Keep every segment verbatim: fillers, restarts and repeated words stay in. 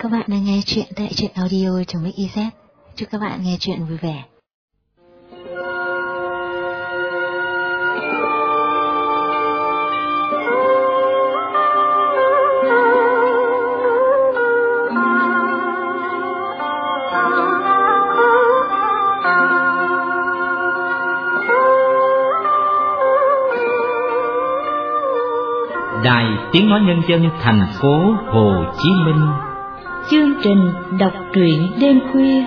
Các bạn đang nghe chuyện tại truyện audio trong Mix i zét. Chúc các bạn nghe chuyện vui vẻ. Đài Tiếng Nói Nhân dân thành phố Hồ Chí Minh. Chương trình đọc truyện đêm khuya.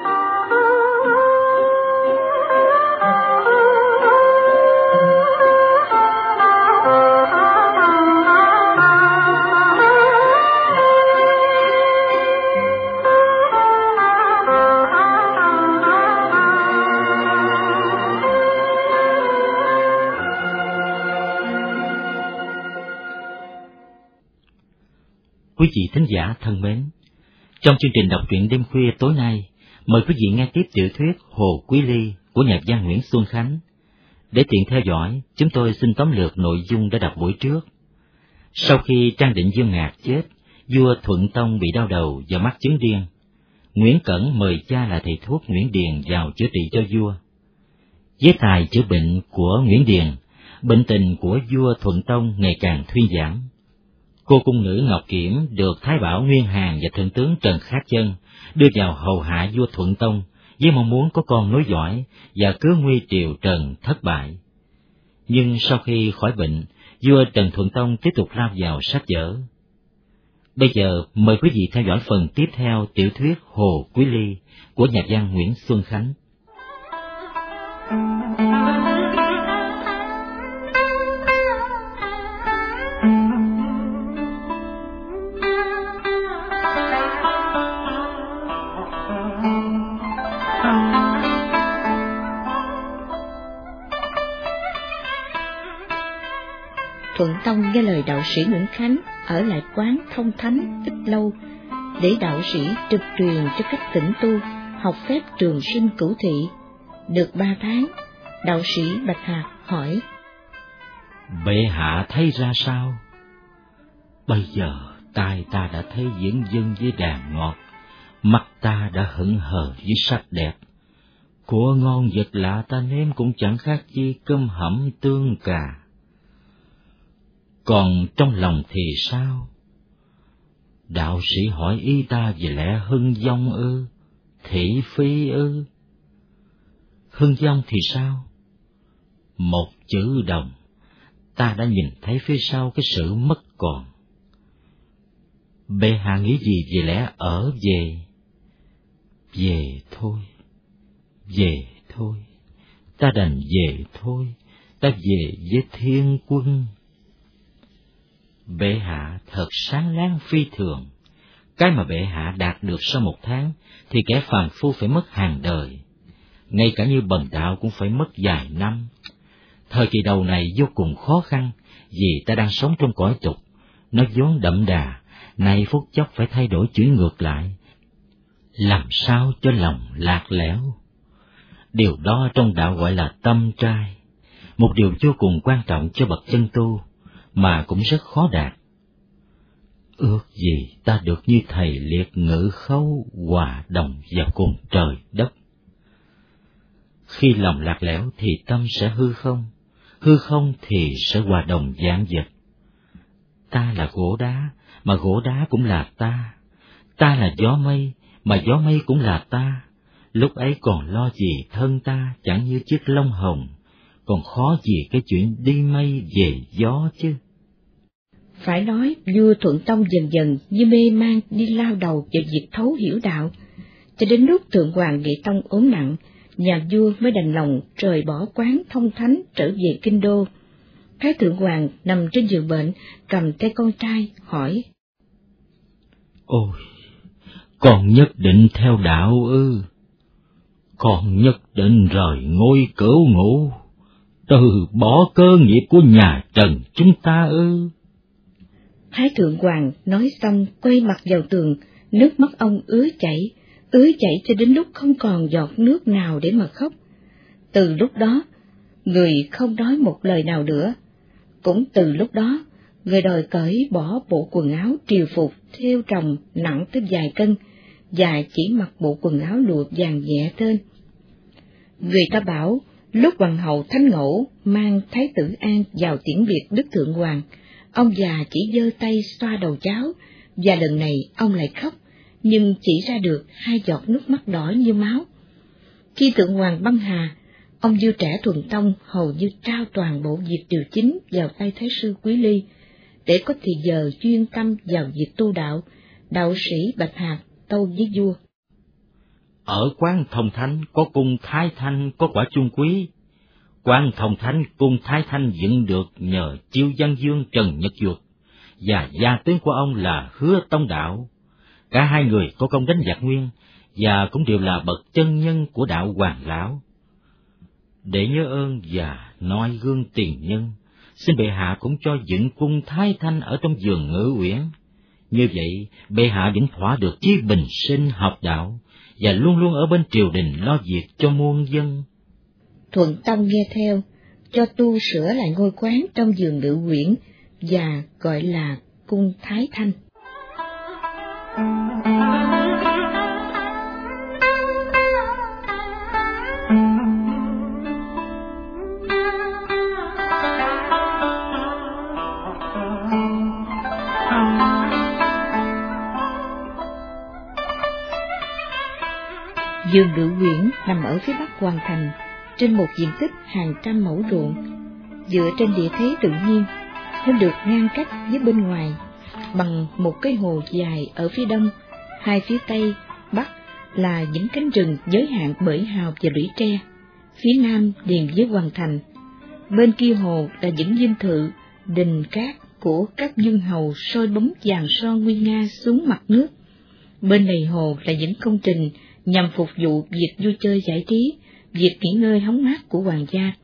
Quý vị thính giả thân mến, trong chương trình đọc truyện đêm khuya tối nay, mời quý vị nghe tiếp tiểu thuyết Hồ Quý Ly của nhà văn Nguyễn Xuân Khánh. Để tiện theo dõi, chúng tôi xin tóm lược nội dung đã đọc buổi trước. Sau khi Trang Định Dương Ngạc chết, vua Thuận Tông bị đau đầu và mắc chứng điên. Nguyễn Cẩn mời cha là thầy thuốc Nguyễn Điền vào chữa trị cho vua. Với tài chữa bệnh của Nguyễn Điền, bệnh tình của vua Thuận Tông ngày càng thuyên giảm. Cô cung nữ Ngọc Kiểm được Thái Bảo Nguyên Hàn và Thượng tướng Trần Khát Chân đưa vào hầu hạ vua Thuận Tông với mong muốn có con nối dõi và cứu nguy triều Trần thất bại. Nhưng sau khi khỏi bệnh, vua Trần Thuận Tông tiếp tục lao vào sách vở. Bây giờ mời quý vị theo dõi phần tiếp theo tiểu thuyết Hồ Quý Ly của nhà văn Nguyễn Xuân Khánh. Thuận Tông nghe lời đạo sĩ Nguyễn Khánh ở lại quán Thông Thánh ít lâu, để đạo sĩ trực truyền cho cách tĩnh tu, học phép trường sinh cửu thị. Được ba tháng, đạo sĩ Bạch Hạc hỏi: Bệ hạ thấy ra sao? Bây giờ tai ta đã thấy diễn dân với đàn ngọt, mắt ta đã hững hờ với sắc đẹp. Của ngon vật lạ ta nếm cũng chẳng khác chi cơm hẩm tương cà. Còn trong lòng thì sao? Đạo sĩ hỏi ý ta về lẽ hưng vong ư, thị phi ư? Hưng vong thì sao? Một chữ đồng, ta đã nhìn thấy phía sau cái sự mất còn. Bệ hạ nghĩ gì về lẽ ở về? Về thôi, về thôi, ta đành về thôi, ta về với thiên quân. Bệ hạ thật sáng láng phi thường. Cái mà bệ hạ đạt được sau một tháng thì kẻ phàm phu phải mất hàng đời. Ngay cả như bần đạo cũng phải mất vài năm. Thời kỳ đầu này vô cùng khó khăn, vì ta đang sống trong cõi tục. Nó vốn đậm đà, nay phút chốc phải thay đổi chuyển ngược lại. Làm sao cho lòng lạc lẽo? Điều đó trong đạo gọi là tâm trai, một điều vô cùng quan trọng cho bậc chân tu, mà cũng rất khó đạt. Ước gì ta được như thầy liệt ngữ khấu hòa đồng vào cùng trời đất. Khi lòng lạc lẽo thì tâm sẽ hư không, hư không thì sẽ hòa đồng vạn vật. Ta là gỗ đá, mà gỗ đá cũng là ta. Ta là gió mây, mà gió mây cũng là ta. Lúc ấy còn lo gì thân ta chẳng như chiếc lông hồng, còn khó gì cái chuyện đi mây về gió chứ. Phải nói vua Thuận Tông dần dần như mê man đi lao đầu vào việc thấu hiểu đạo, cho đến lúc Thượng Hoàng Nghệ Tông ốm nặng, nhà vua mới đành lòng rời bỏ quán Thông Thánh trở về kinh đô. Thái Thượng Hoàng nằm trên giường bệnh, cầm tay con trai hỏi: Ôi, con nhất định theo đạo ư? Con nhất định rời ngôi cửu ngũ, từ bỏ cơ nghiệp của nhà Trần chúng ta ư? Thái Thượng Hoàng nói xong quay mặt vào tường, nước mắt ông ứa chảy, ứa chảy cho đến lúc không còn giọt nước nào để mà khóc. Từ lúc đó, người không nói một lời nào nữa. Cũng từ lúc đó, Người đòi cởi bỏ bộ quần áo triều phục thêu trồng nặng tới vài cân, và chỉ mặc bộ quần áo lụa vàng nhẹ tên. Người ta bảo, lúc hoàng hậu Thánh Ngẫu mang Thái tử An vào tiễn biệt Đức Thượng Hoàng, ông già chỉ giơ tay xoa đầu cháu, và lần này ông lại khóc, nhưng chỉ ra được hai giọt nước mắt đỏ như máu. Khi Thượng Hoàng băng hà, ông vua trẻ Thuần Tông hầu như trao toàn bộ việc điều chính vào tay Thái sư Quý Ly, để có thì giờ chuyên tâm vào việc tu đạo. Đạo sĩ Bạch Hạc tâu với vua: Ở Quán Thông Thánh có cung Thái Thanh có quả chung quý. Quán Thông Thánh cung Thái Thanh dựng được nhờ Chiêu Văn Dương Trần Nhật Duật, và gia tướng của ông là Hứa Tông Đạo. Cả hai người có công đánh giặc Nguyên, và cũng đều là bậc chân nhân của đạo Hoàng Lão. Để nhớ ơn và noi gương tiền nhân, xin bệ hạ cũng cho dựng cung Thái Thanh ở trong vườn Ngự Uyển. Như vậy, bệ hạ vẫn thỏa được chí bình sinh hợp đạo, và luôn luôn ở bên triều đình lo việc cho muôn dân. Thuận Tông nghe theo, cho tu sửa lại ngôi quán trong vườn Ngự Uyển, và gọi là cung Thái Thanh. Vườn Ngự Uyển nằm ở phía bắc hoàng thành, trên một diện tích hàng trăm mẫu ruộng. Dựa trên địa thế tự nhiên, nó được ngăn cách với bên ngoài bằng một cái hồ dài ở phía đông, hai phía tây, bắc là những cánh rừng giới hạn bởi hào và lũy tre, phía nam liền với hoàng thành. Bên kia hồ là những dinh thự, đình cát của các vương hầu soi bóng vàng son nguy nga xuống mặt nước. Bên này hồ là những công trình nhằm phục vụ việc vui chơi giải trí, việc nghỉ ngơi hóng mát của hoàng gia.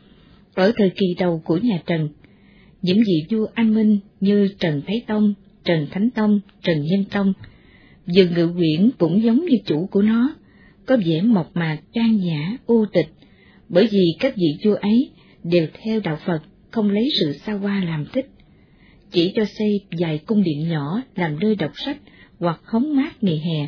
Ở thời kỳ đầu của nhà Trần, những vị vua anh minh như Trần Thái Tông, Trần Thánh Tông, Trần Nhân Tông, vườn Ngự Uyển cũng giống như chủ của nó, có vẻ mộc mạc, trang nhã, u tịch, bởi vì các vị vua ấy đều theo đạo Phật, không lấy sự xa hoa làm thích, chỉ cho xây vài cung điện nhỏ làm nơi đọc sách hoặc hóng mát ngày hè,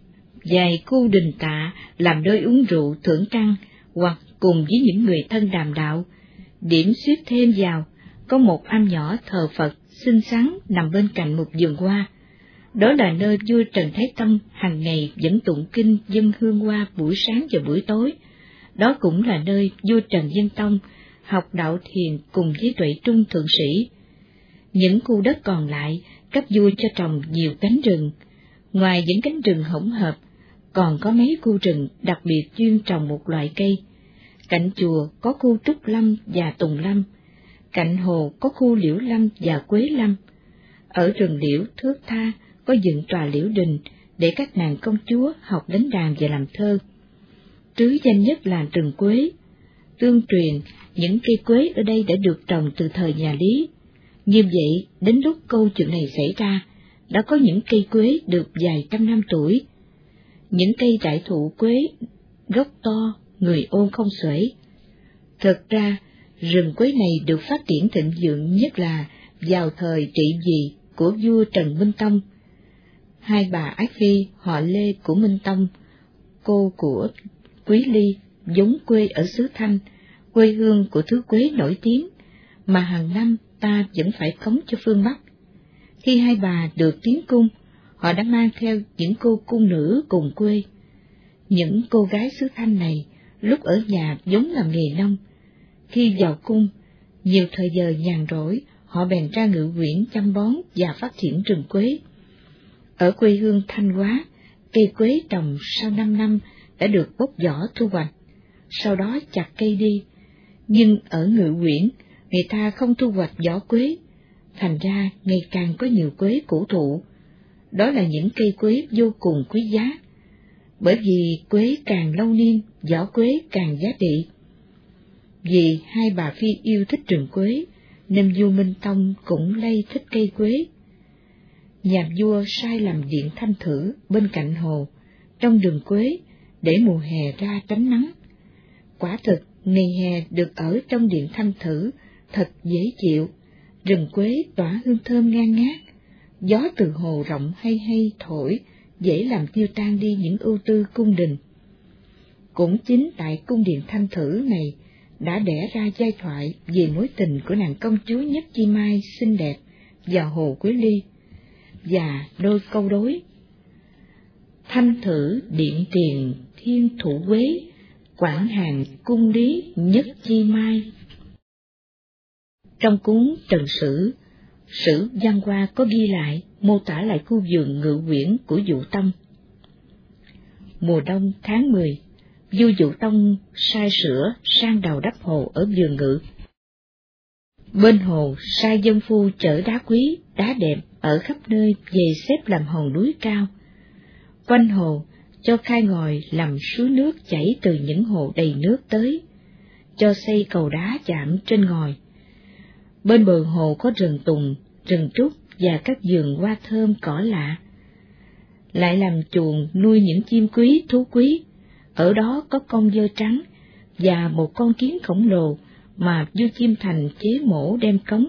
vài khu đình tạ làm nơi uống rượu thưởng trăng, hoặc cùng với những người thân đàm đạo. Điểm xuyết thêm vào, có một am nhỏ thờ Phật xinh xắn nằm bên cạnh một vườn hoa. Đó là nơi vua Trần Thái Tông hàng ngày vẫn tụng kinh dâng hương hoa buổi sáng và buổi tối. Đó cũng là nơi vua Trần Nhân Tông học đạo thiền cùng với Tuệ Trung thượng sĩ. Những khu đất còn lại, các vua cho trồng nhiều cánh rừng. Ngoài những cánh rừng hỗn hợp, còn có mấy khu rừng đặc biệt chuyên trồng một loại cây. Cạnh chùa có khu Trúc Lâm và Tùng Lâm, cạnh hồ có khu Liễu Lâm và Quế Lâm. Ở rừng liễu thước tha có dựng tòa liễu đình để các nàng công chúa học đánh đàn và làm thơ. Trứ danh nhất là rừng quế. Tương truyền, những cây quế ở đây đã được trồng từ thời nhà Lý. Như vậy, đến lúc câu chuyện này xảy ra, đã có những cây quế được vài trăm năm tuổi. Những cây đại thụ quế, gốc to, người ôn không xuể. Thực ra, rừng quế này được phát triển thịnh vượng nhất là vào thời trị vì của vua Trần Minh Tông. Hai bà Ái Phi họ Lê của Minh Tông, cô của Quý Ly, vốn quê ở xứ Thanh, quê hương của thứ quế nổi tiếng, mà hàng năm ta vẫn phải cống cho phương Bắc. Khi hai bà được tiến cung, họ đã mang theo những cô cung nữ cùng quê. Những cô gái xứ Thanh này, lúc ở nhà vốn làm nghề nông. Khi vào cung, nhiều thời giờ nhàn rỗi, họ bèn ra Ngự Uyển chăm bón và phát triển rừng quế. Ở quê hương Thanh Hóa, cây quế trồng sau năm năm đã được bóc vỏ thu hoạch, sau đó chặt cây đi. Nhưng ở Ngự Uyển, người ta không thu hoạch vỏ quế, thành ra ngày càng có nhiều quế cổ thụ. Đó là những cây quế vô cùng quý giá, bởi vì quế càng lâu niên, vỏ quế càng giá trị. Vì hai bà Phi yêu thích rừng quế, nên vua Minh Tông cũng lây thích cây quế. Nhà vua sai làm điện thanh thử bên cạnh hồ, trong rừng quế, để mùa hè ra tránh nắng. Quả thực, ngày hè được ở trong điện thanh thử thật dễ chịu, Rừng quế tỏa hương thơm ngang ngát, gió từ hồ rộng hay hay thổi, dễ làm tiêu tan đi những ưu tư cung đình. Cũng chính tại cung điện Thanh Thử này đã đẻ ra giai thoại về mối tình của nàng công chúa Nhất Chi Mai xinh đẹp và Hồ Quế Ly, và đôi câu đối: Thanh Thử điện tiền thiên thủ quế, quản hàng cung lý Nhất Chi Mai. Trong cuốn Trần Sử, Sử Văn Hoa có ghi lại, mô tả lại khu vườn Ngự Uyển của Dụ Tông. Mùa đông tháng mười, vua Dụ Tông sai sửa sang đầu đắp hồ ở vườn Ngự. Bên hồ sai dân phu chở đá quý, đá đẹp ở khắp nơi về xếp làm hòn núi cao. Quanh hồ cho khai ngòi làm suối nước chảy từ những hồ đầy nước tới, cho xây cầu đá chạm trên ngòi. Bên bờ hồ có rừng tùng, rừng trúc và các vườn hoa thơm cỏ lạ. Lại làm chuồng nuôi những chim quý, thú quý. Ở đó có con dơi trắng và một con kiến khổng lồ mà vua Chiêm Thành chế mổ đem cống.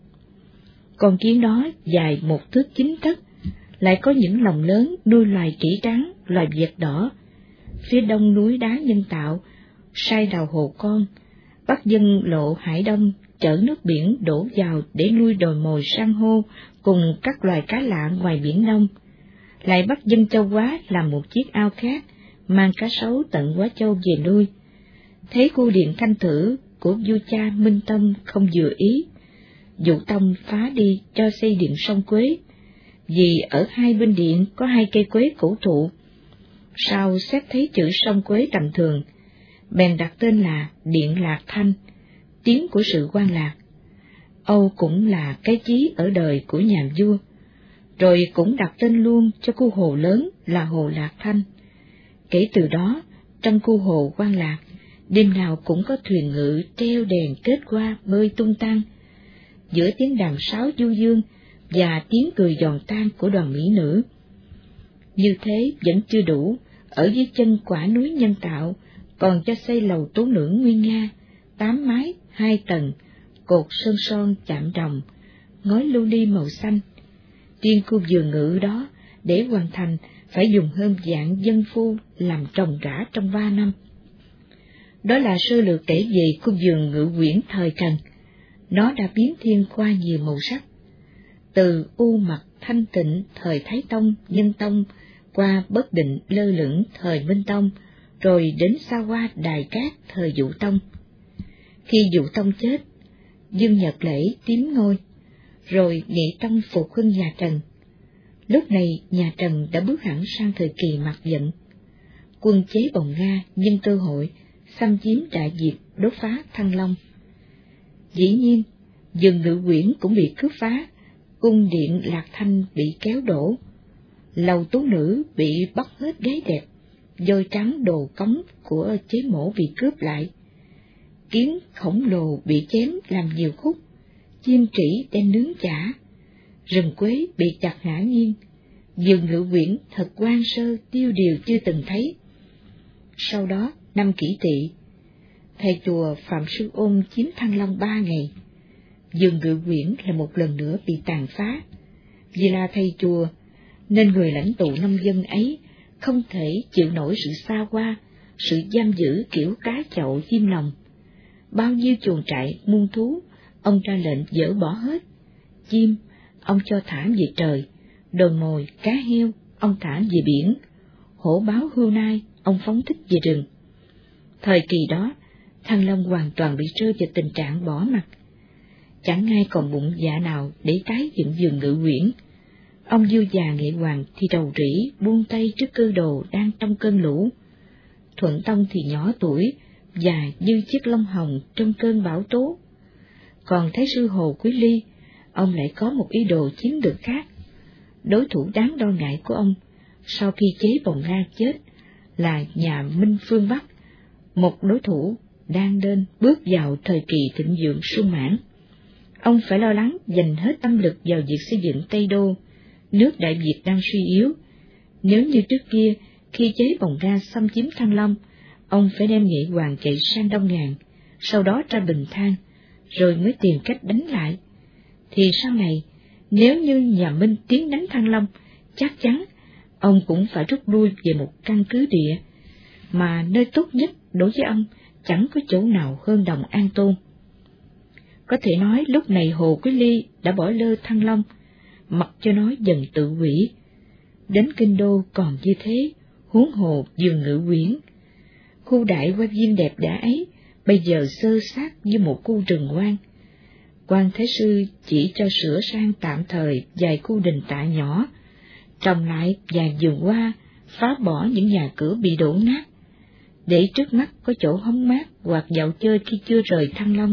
Con kiến đó dài một thước chín tấc, lại có những lồng lớn nuôi loài trĩ trắng, loài vẹt đỏ. Phía đông núi đá nhân tạo, sai đào hồ con, bắc dân lộ Hải Đông chở nước biển đổ vào để nuôi đồi mồi san hô cùng các loài cá lạ ngoài biển Đông. Lại bắc dân Châu Quá làm một chiếc ao khác, mang cá sấu tận Quá Châu về nuôi. Thấy khu điện Thanh Thử của vua cha Minh Tông không vừa ý, Dụ Tông phá đi cho xây điện Sông Quế, vì ở hai bên điện có hai cây quế cổ thụ. Sau xét thấy chữ Sông Quế tầm thường, bèn đặt tên là Điện Lạc Thanh, tiếng của sự quan lạc. Âu cũng là cái chí ở đời của nhà vua, rồi cũng đặt tên luôn cho khu hồ lớn là Hồ Lạc Thanh. Kể từ đó, trong khu hồ Quan Lạc, đêm nào cũng có thuyền ngự treo đèn kết hoa bơi tung tăng, giữa tiếng đàn sáo du dương và tiếng cười giòn tan của đoàn mỹ nữ. Như thế vẫn chưa đủ, ở dưới chân quả núi nhân tạo còn cho xây lầu tố nữ nguy nga, tám mái, hai tầng, cột sơn son chạm đồng, ngói lưu ly màu xanh. Riêng khu vườn Ngự đó, để hoàn thành phải dùng hơn vạn dân phu làm trồng rã trong ba năm. Đó là sơ lược kể về khu vườn Ngự Uyển thời Trần. Nó đã biến thiên qua nhiều màu sắc, từ u mật thanh tịnh thời Thái Tông, Nhân Tông, qua bất định lơ lửng thời Minh Tông, rồi đến xa hoa đài cát thời Dụ Tông. Khi Dụ Tông chết, Dương Nhật Lễ tiếm ngôi, rồi Nghị Tông phục hưng nhà Trần. Lúc này nhà Trần đã bước hẳn sang thời kỳ mặc giận. Quân chế Bồng Nga nhân cơ hội xâm chiếm Đại Việt, đốt phá Thăng Long. Dĩ nhiên, vườn Ngự Uyển cũng bị cướp phá, cung điện Lạc Thanh bị kéo đổ, lầu tú nữ bị bắt hết gái đẹp, dôi trắng đồ cống của chế mổ bị cướp lại, kiến khổng lồ bị chém làm nhiều khúc, chim trĩ đem nướng chả, rừng quế bị chặt ngã nghiêng. Vườn Ngự Uyển thật hoang sơ tiêu điều chưa từng thấy. Sau đó, năm Kỷ Tỵ, thầy chùa Phạm Sư Ôn chiếm Thăng Long ba ngày. Vườn Ngự Uyển là một lần nữa bị tàn phá. Vì là thầy chùa, nên người lãnh tụ nông dân ấy không thể chịu nổi sự xa hoa, sự giam giữ kiểu cá chậu chim lòng. Bao nhiêu chuồng trại muôn thú, ông ra lệnh dỡ bỏ hết. Chim, ông cho thả về trời, đồ mồi, cá heo, ông thả về biển, hổ báo hươu nai, ông phóng thích về rừng. Thời kỳ đó, Thăng Long hoàn toàn bị rơi vào tình trạng bỏ mặc. Chẳng ai còn bụng dạ nào để tái dựng vườn Ngự Uyển. Ông vua già Nghệ Hoàng thì rầu rĩ buông tay trước cơ đồ đang trong cơn lũ. Thuận Tông thì nhỏ tuổi và như chiếc lông hồng trong cơn bão tố. Còn Thái sư Hồ Quý Ly, ông lại có một ý đồ chiến lược khác. Đối thủ đáng đo ngại của ông, sau khi chế Bồng Nga chết, là nhà Minh phương Bắc, một đối thủ đang đến bước vào thời kỳ thịnh vượng sung mãn. Ông phải lo lắng dành hết tâm lực vào việc xây dựng Tây Đô, nước Đại Việt đang suy yếu. Nếu như trước kia, khi chế Bồng Nga xâm chiếm Thăng Long, ông phải đem Nghệ Hoàng chạy sang Đông Ngàn, sau đó ra Bình Thang, rồi mới tìm cách đánh lại, thì sau này, nếu như nhà Minh tiến đánh Thăng Long, chắc chắn ông cũng phải rút lui về một căn cứ địa, mà nơi tốt nhất đối với ông chẳng có chỗ nào hơn Đồng An Tôn. Có thể nói lúc này Hồ Quý Ly đã bỏ lơ Thăng Long, mặc cho nó dần tự hủy. Đến kinh đô còn như thế, huống hồ Giường Ngự Uyển. Khu đại quan viên đẹp đẽ ấy bây giờ xơ xác như một khu rừng hoang. Quan Thái Sư chỉ cho sửa sang tạm thời vài khu đình tạ nhỏ, trồng lại vài vườn hoa, phá bỏ những nhà cửa bị đổ nát, để trước mắt có chỗ hóng mát hoặc dạo chơi khi chưa rời Thăng Long.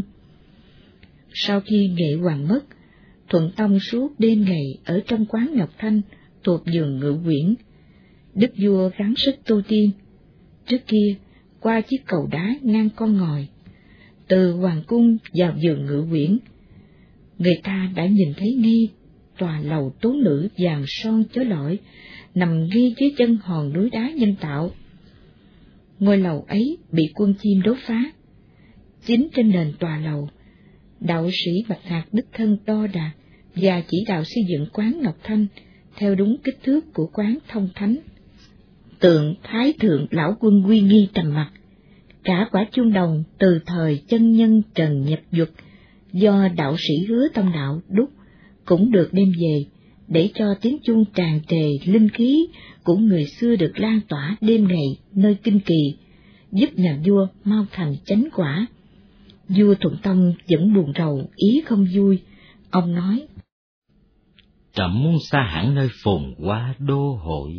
Sau khi Nghệ Hoàng mất, Thuận Tông suốt đêm ngày ở trong quán Ngọc Thanh thuộc Giường Ngự Uyển. Đức vua gắng sức tu tiên. Trước kia, qua chiếc cầu đá ngang con ngòi, từ hoàng cung vào Giường Ngự Uyển, người ta đã nhìn thấy ngay tòa lầu tú nữ vàng son chói lọi nằm ngay dưới chân hòn núi đá nhân tạo. Ngôi lầu ấy bị quân Chiêm đốt phá. Chính trên nền tòa lầu, đạo sĩ Bạch Hạc đích thân đo đạc và chỉ đạo xây dựng quán Ngọc Thanh theo đúng kích thước của quán Thông Thánh. Tượng Thái Thượng Lão Quân uy nghi trầm mặc. Cả quả chuông đồng từ thời chân nhân Trần Nhập Duật do đạo sĩ Hứa Tông Đạo đúc cũng được đem về, để cho tiếng chuông tràn trề linh khí của người xưa được lan tỏa đêm ngày nơi kinh kỳ, giúp nhà vua mau thành chánh quả. Vua Thuận Tông vẫn buồn rầu, ý không vui. Ông nói: Trẫm muốn xa hẳn nơi phồn hoa đô hội,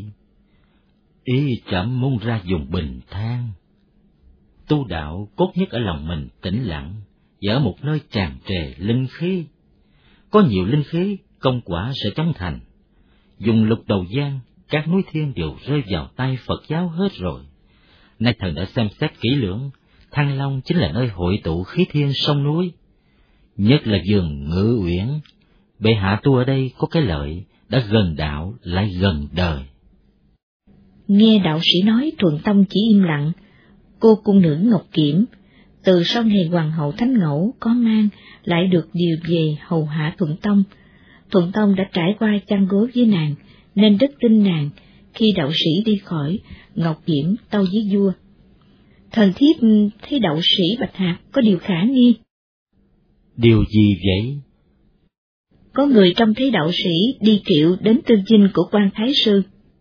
ý trẫm muốn ra vùng bình thang. Tu đạo cốt nhất ở lòng mình tĩnh lặng, và ở một nơi tràn trề linh khí. Có nhiều linh khí, công quả sẽ chóng thành. Dùng lục đầu giang, các núi thiên đều rơi vào tay Phật giáo hết rồi. Nay thần đã xem xét kỹ lưỡng, Thăng Long chính là nơi hội tụ khí thiên sông núi. Nhất là Giường Ngự Uyển, bệ hạ tu ở đây có cái lợi, đã gần đạo lại gần đời. Nghe đạo sĩ nói, Thuận Tông chỉ im lặng. Cô cung nữ Ngọc Kiểm, từ sau ngày hoàng hậu Thánh Ngẫu có mang, lại được điều về hầu hạ Thuận Tông. Thuận Tông đã trải qua chăn gối với nàng, nên rất tin nàng. Khi đạo sĩ đi khỏi, Ngọc Kiểm tâu với vua: Thần thiếp thấy đạo sĩ Bạch Hạc có điều khả nghi. Điều gì vậy? Có người trông thấy đạo sĩ đi kiệu đến tương dinh của quan Thái Sư.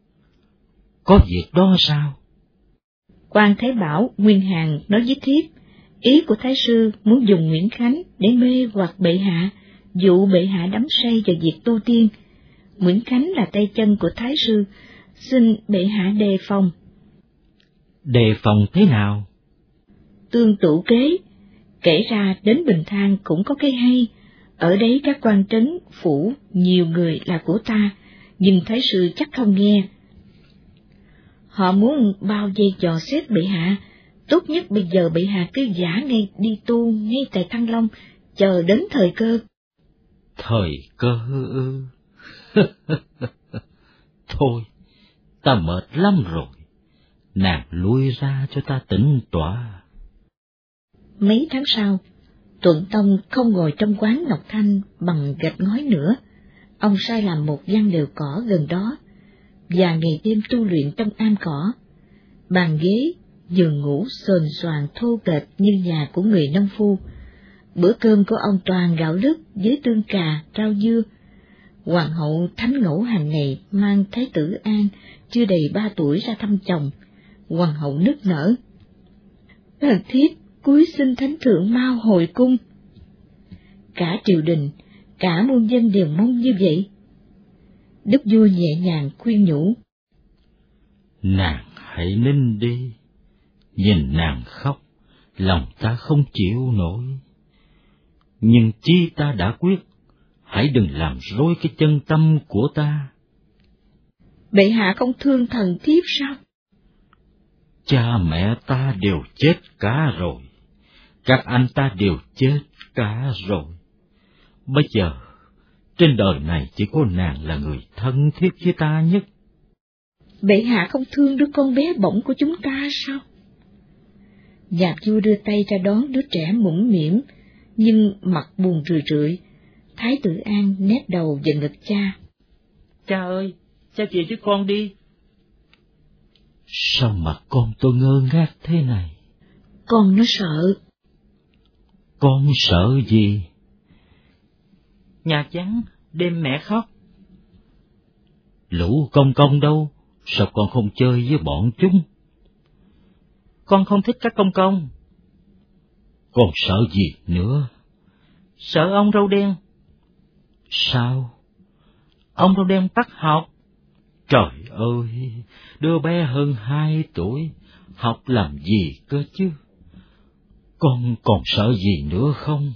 Có việc đó sao? Quan Thái Bảo nguyên hàng nói với thiếp, ý của Thái Sư muốn dùng Nguyễn Khánh để mê hoặc bệ hạ, dụ bệ hạ đắm say vào việc tu tiên. Nguyễn Khánh là tay chân của Thái Sư, xin bệ hạ đề phòng. Đề phòng thế nào? Tương tụ kế, kể ra đến Bình Thang cũng có cái hay. Ở đấy các quan trấn phủ nhiều người là của ta, nhưng Thái Sư chắc không nghe. Họ muốn bao vây dò xét bệ hạ. Tốt nhất bây giờ bệ hạ cứ giả ngay đi tu ngay tại Thăng Long, chờ đến thời cơ. Thời cơ ư? Thôi, ta mệt lắm rồi, nàng lui ra cho ta tĩnh tọa. Mấy tháng sau, Thuận Tông không ngồi trong quán Ngọc Thanh bằng gạch ngói nữa. Ông sai làm một gian lều cỏ gần đó, và ngày đêm tu luyện trong am cỏ. Bàn ghế, giường ngủ sồn soàn thô kệch như nhà của người nông phu. Bữa cơm của ông toàn gạo lứt với tương cà, rau dưa. Hoàng hậu Thánh Ngẫu hàng ngày mang Thái tử An chưa đầy ba tuổi ra thăm chồng. Hoàng hậu nức nở: Thần thiếp cúi xin Thánh thượng mau hồi cung. Cả triều đình, cả muôn dân đều mong như vậy. Đức vua nhẹ nhàng khuyên nhủ: Nàng hãy nín đi, nhìn nàng khóc, lòng ta không chịu nổi. Nhưng chi ta đã quyết, hãy đừng làm rối cái chân tâm của ta. Bệ hạ không thương thần thiếp sao? Cha mẹ ta đều chết cả rồi, các anh ta đều chết cả rồi. Bây giờ, trên đời này chỉ có nàng là người thân thiết với ta nhất. Bệ hạ không thương đứa con bé bỏng của chúng ta sao? Nhà vua đưa tay ra đón đứa trẻ mũm mĩm, nhưng mặt buồn rười rượi. Thái tử An nép đầu vào ngực cha. Cha ơi, cha chịu cho con đi. Sao mà con tôi ngơ ngác thế này? Con nó sợ. Con sợ gì? Nhà Trắng, đêm mẹ khóc. Lũ công công đâu, sao con không chơi với bọn chúng? Con không thích các công công. Con sợ gì nữa? Sợ ông râu đen. Sao? Ông râu đen bắt học. Trời ơi, đứa bé hơn hai tuổi, học làm gì cơ chứ? Con còn sợ gì nữa không?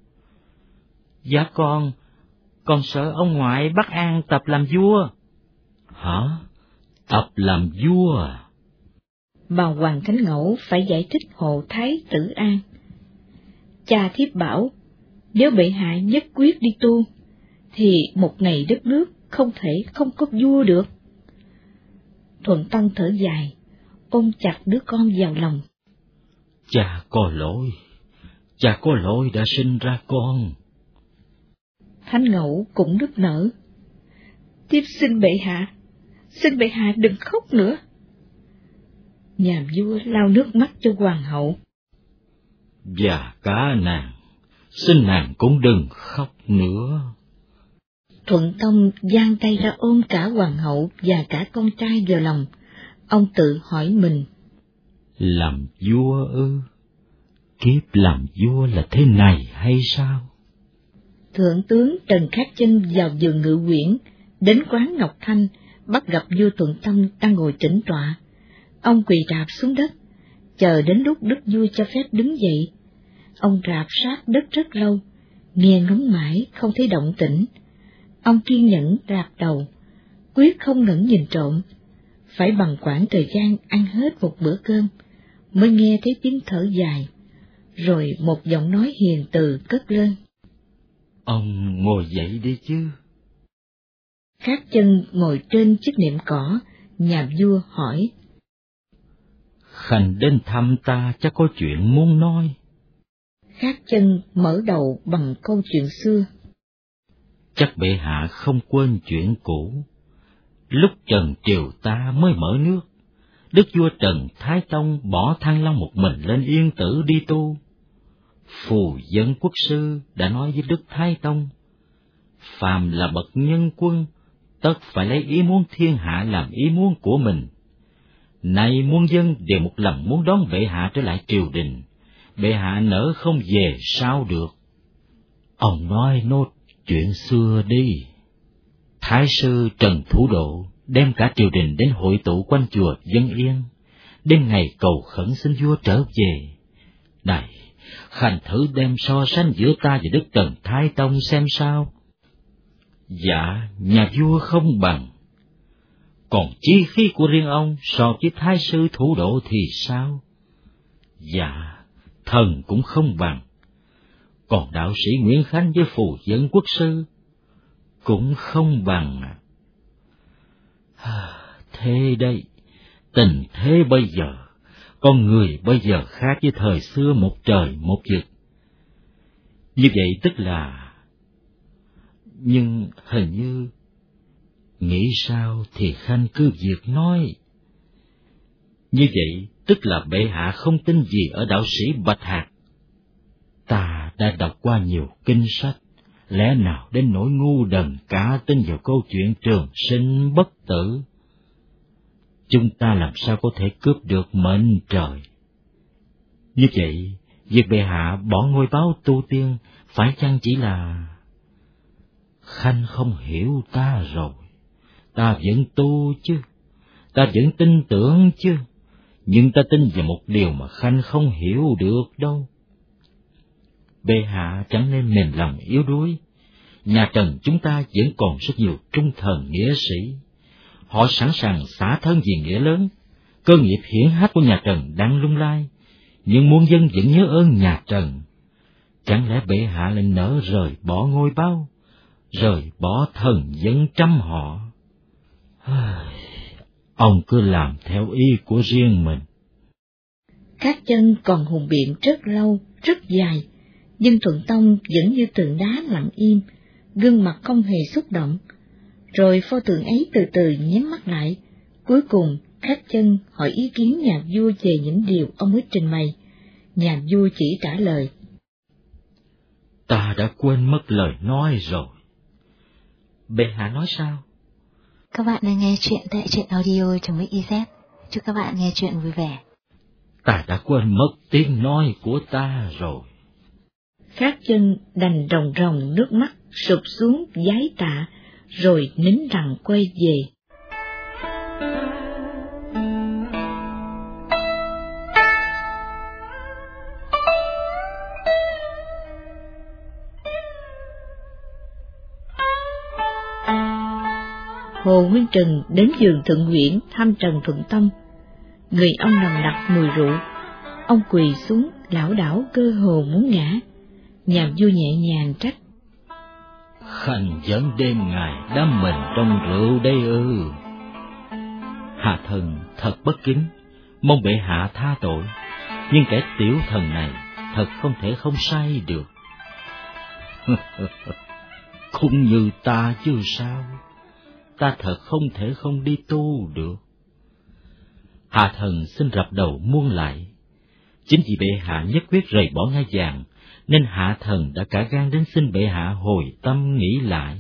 Dạ con, con sợ ông ngoại bắt An tập làm vua. Hả? Tập làm vua à? Bà Hoàng Khánh Ngẫu phải giải thích hộ Thái tử An. Cha thiếp bảo, nếu bệ hạ nhất quyết đi tu, thì một ngày đất nước không thể không có vua được. Thuận Tông thở dài, ôm chặt đứa con vào lòng. Cha có lỗi, cha có lỗi đã sinh ra con. Thánh Ngẫu cũng nức nở. Thiếp xin bệ hạ, xin bệ hạ đừng khóc nữa. Nhà vua lau nước mắt cho hoàng hậu. Và cả nàng, xin nàng cũng đừng khóc nữa. Thuận Tông giang tay ra ôm cả hoàng hậu và cả con trai vào lòng. Ông tự hỏi mình. Làm vua ư? Kiếp làm vua là thế này hay sao? Thượng tướng Trần Khát Chinh vào vườn Ngự Uyển, đến quán Ngọc Thanh, bắt gặp vua Thuận Tông đang ngồi tĩnh tọa. Ông quỳ rạp xuống đất, chờ đến lúc đức vua cho phép đứng dậy. Ông rạp sát đất rất lâu, nghe ngóng mãi không thấy động tĩnh. Ông kiên nhẫn rạp đầu, quyết không ngẩng nhìn trộm. Phải bằng quãng thời gian ăn hết một bữa cơm, mới nghe thấy tiếng thở dài, rồi một giọng nói hiền từ cất lên. Ông ngồi dậy đi chứ. Khát Chân ngồi trên chiếc nệm cỏ, nhà vua hỏi. Khanh đến thăm ta chắc có chuyện muốn nói. Khát Chân mở đầu bằng câu chuyện xưa. Chắc bệ hạ không quên chuyện cũ. Lúc Trần Triều ta mới mở nước, đức vua Trần Thái Tông bỏ Thăng Long một mình lên Yên Tử đi tu. Phù Dân quốc sư đã nói với đức Thái Tông, phàm là bậc nhân quân, tất phải lấy ý muốn thiên hạ làm ý muốn của mình. Nay muôn dân đều một lòng muốn đón bệ hạ trở lại triều đình, bệ hạ nỡ không về sao được. Ông nói nốt chuyện xưa đi. Thái sư Trần Thủ Độ đem cả triều đình đến hội tụ quanh chùa Dân Yên, đêm ngày cầu khẩn xin vua trở về. Này, Khanh thử đem so sánh giữa ta và đức Trần Thái Tông xem sao. Dạ, nhà vua không bằng. Còn chi khí của riêng ông so với Thái sư Thủ Độ thì sao? Dạ, thần cũng không bằng. Còn đạo sĩ Nguyễn Khánh với Phù Dân quốc sư cũng không bằng. À, thế đây, tình thế bây giờ, con người bây giờ khác với thời xưa một trời một vực. Như vậy tức là, nhưng hình như, nghĩ sao thì Khanh cứ việc nói. Như vậy tức là bệ hạ không tin gì ở đạo sĩ Bạch Hạc. Ta đã đọc qua nhiều kinh sách, lẽ nào đến nỗi ngu đần cả tin vào câu chuyện trường sinh bất tử. Chúng ta làm sao có thể cướp được mệnh trời? Như vậy, việc bệ hạ bỏ ngôi báo tu tiên phải chăng chỉ là... Khanh không hiểu ta rồi. Ta vẫn tu chứ, ta vẫn tin tưởng chứ, nhưng ta tin vào một điều mà Khanh không hiểu được đâu. Bệ hạ chẳng nên mềm lòng yếu đuối. Nhà Trần chúng ta vẫn còn rất nhiều trung thần nghĩa sĩ. Họ sẵn sàng xả thân vì nghĩa lớn. Cơ nghiệp hiển hách của nhà Trần đang lung lay, nhưng muôn dân vẫn nhớ ơn nhà Trần. Chẳng lẽ bệ hạ lại nỡ rời bỏ ngôi báo, rời bỏ thần dân trăm họ? Ông cứ làm theo ý của riêng mình. Khát Chân còn hùng biện rất lâu, rất dài, nhưng Thuận Tông vẫn như tượng đá lặng im, gương mặt không hề xúc động. Rồi pho tượng ấy từ từ nhắm mắt lại, cuối cùng Khắc Chân hỏi ý kiến nhà vua về những điều ông ấy trình bày. Nhà vua chỉ trả lời: Ta đã quên mất lời nói rồi. Bệ hạ nói sao? Các bạn đang nghe chuyện tại truyện audio chấm xyz. Chúc các bạn nghe chuyện vui vẻ. Ta đã quên mất tiếng nói của ta rồi. Khắc Chân đành ròng ròng nước mắt sụp xuống vái tạ, rồi nín lặng quay về. Hồ Nguyên Trừng đến giường Thượng Uyển thăm Trần Thuận Tông. Người ông nằm đặt mùi rượu, ông quỳ xuống lảo đảo cơ hồ muốn ngã. Nhà vua nhẹ nhàng trách: Khanh vẫn đêm ngày đắm mình trong rượu đây ư? Hạ thần thật bất kính, mong bệ hạ tha tội, nhưng kẻ tiểu thần này thật không thể không sai được. Cũng như ta chứ sao, ta thật không thể không đi tu được. Hạ thần xin rập đầu muôn lại. Chính vì bệ hạ nhất quyết rời bỏ ngai vàng, nên hạ thần đã cả gan đến xin bệ hạ hồi tâm nghĩ lại.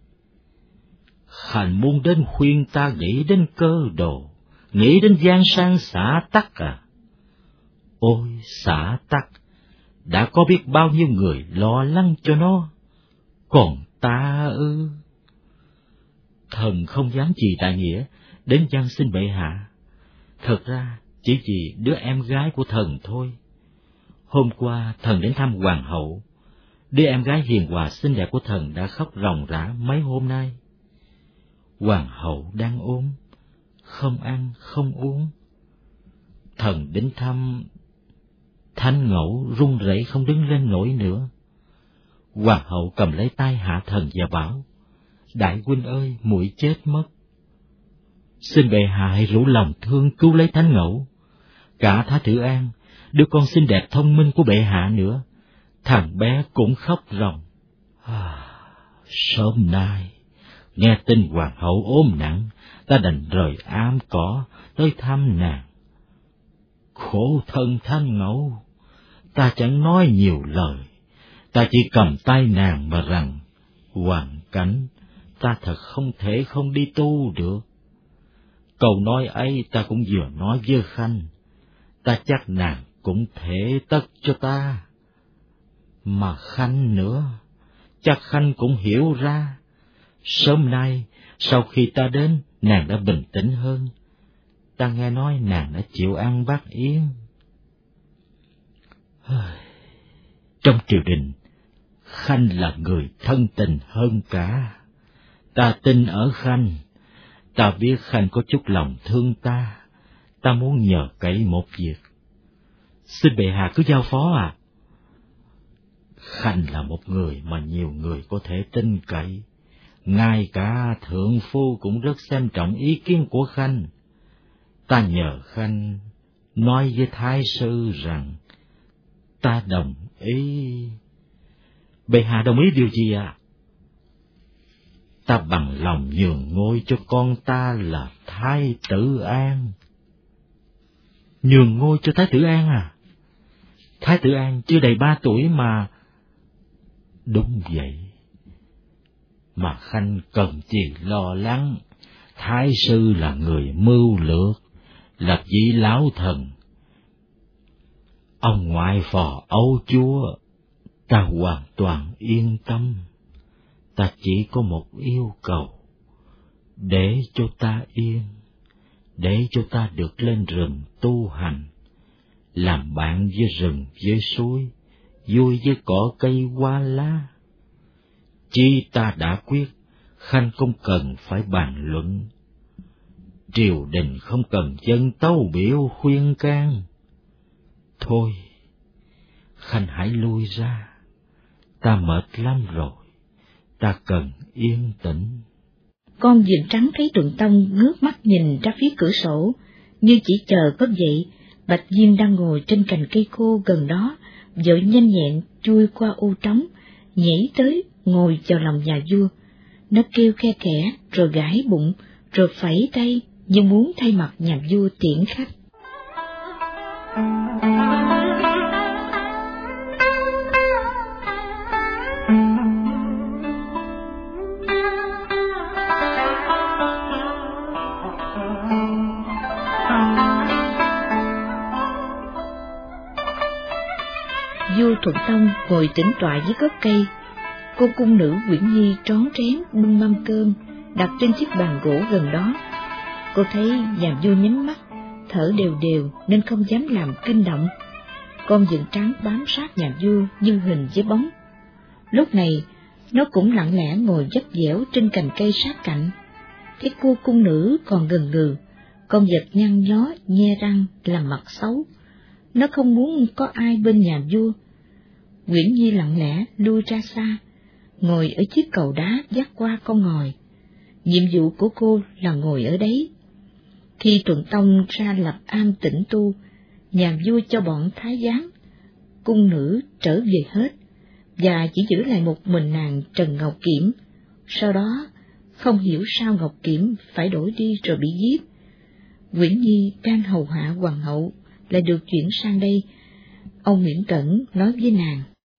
Khanh muốn đến khuyên ta nghĩ đến cơ đồ, nghĩ đến giang sang xã tắc à? Ôi xã tắc, đã có biết bao nhiêu người lo lắng cho nó, còn ta ư? Thần không dám trì đại nghĩa đến van xin bệ hạ. Thật ra chỉ vì đứa em gái của thần thôi. Hôm qua thần đến thăm hoàng hậu, đứa em gái hiền hòa xinh đẹp của thần đã khóc ròng rã mấy hôm nay. Hoàng hậu đang ốm, không ăn không uống. Thần đến thăm, Thanh Ngẫu run rẩy không đứng lên nổi nữa. Hoàng hậu cầm lấy tay hạ thần và bảo: Đại huynh ơi, muội chết mất. Xin bệ hạ hãy rủ lòng thương cứu lấy Thánh Ngẫu. Cả Thái Tử An, đứa con xinh đẹp thông minh của bệ hạ nữa, thằng bé cũng khóc ròng. À, sớm nay, nghe tin hoàng hậu ốm nặng, ta đành rời ám cỏ tới thăm nàng. Khổ thân Thánh Ngẫu, ta chẳng nói nhiều lời, ta chỉ cầm tay nàng mà rằng, hoàn cảnh ta thật không thể không đi tu được. Câu nói ấy ta cũng vừa nói với Khanh, ta chắc nàng cũng thể tất cho ta. Mà Khanh nữa, chắc Khanh cũng hiểu ra, sớm nay sau khi ta đến, nàng đã bình tĩnh hơn. Ta nghe nói nàng đã chịu ăn bát yến. Trong triều đình, Khanh là người thân tình hơn cả. Ta tin ở Khanh, ta biết Khanh có chút lòng thương ta, ta muốn nhờ cậy một việc. Xin bệ hạ cứ giao phó à. Khanh là một người mà nhiều người có thể tin cậy, ngay cả thượng phu cũng rất xem trọng ý kiến của Khanh. Ta nhờ Khanh nói với thái sư rằng ta đồng ý. Bệ hạ đồng ý điều gì ạ? À? Ta bằng lòng nhường ngôi cho con ta là Thái Tử An. Nhường ngôi cho Thái Tử An à? Thái Tử An chưa đầy ba tuổi mà. Đúng vậy. Mà Khanh cần gì lo lắng, thái sư là người mưu lược, là vị lão thần. Ông ngoại phò âu chúa, ta hoàn toàn yên tâm. Ta chỉ có một yêu cầu, để cho ta yên, để cho ta được lên rừng tu hành, làm bạn với rừng với suối, vui với cỏ cây hoa lá. Chi ta đã quyết, Khanh không cần phải bàn luận. Triều đình không cần dân tấu biểu khuyên can. Thôi, Khanh hãy lui ra, ta mệt lắm rồi, ta cần yên tĩnh. Con diệm trắng thấy Thuận Tông ngước mắt nhìn ra phía cửa sổ, như chỉ chờ có vậy. Bạch Diêm đang ngồi trên cành cây khô gần đó, vội nhanh nhẹn chui qua ô trống, nhảy tới ngồi vào lòng nhà vua. Nó kêu khe khẽ, rồi gãi bụng, rồi phẩy tay như muốn thay mặt nhà vua tiễn khách. Vua Thuận Tông ngồi tĩnh tọa dưới gốc cây. Cô cung nữ Uyển Nhi trón trén bưng mâm cơm đặt trên chiếc bàn gỗ gần đó. Cô thấy nhà vua nhắm mắt, thở đều đều nên không dám làm kinh động. Con vượn trắng bám sát nhà vua như hình với bóng. Lúc này, nó cũng lặng lẽ ngồi vắt dẻo trên cành cây sát cạnh. Thấy cô cung nữ còn gần gừ, con vật nhăn nhó nhe răng làm mặt xấu. Nó không muốn có ai bên nhà vua. Uyển Nhi lặng lẽ lui ra xa, ngồi ở chiếc cầu đá dắt qua con ngòi. Nhiệm vụ của cô là ngồi ở đấy. Khi Thuận Tông ra lập am tĩnh tu, nhà vua cho bọn thái giám, cung nữ trở về hết, và chỉ giữ lại một mình nàng Trần Ngọc Kiểm. Sau đó, không hiểu sao Ngọc Kiểm phải đổi đi rồi bị giết. Uyển Nhi đang hầu hạ hoàng hậu lại được chuyển sang đây. Ông Nguyễn Cẩn nói với nàng: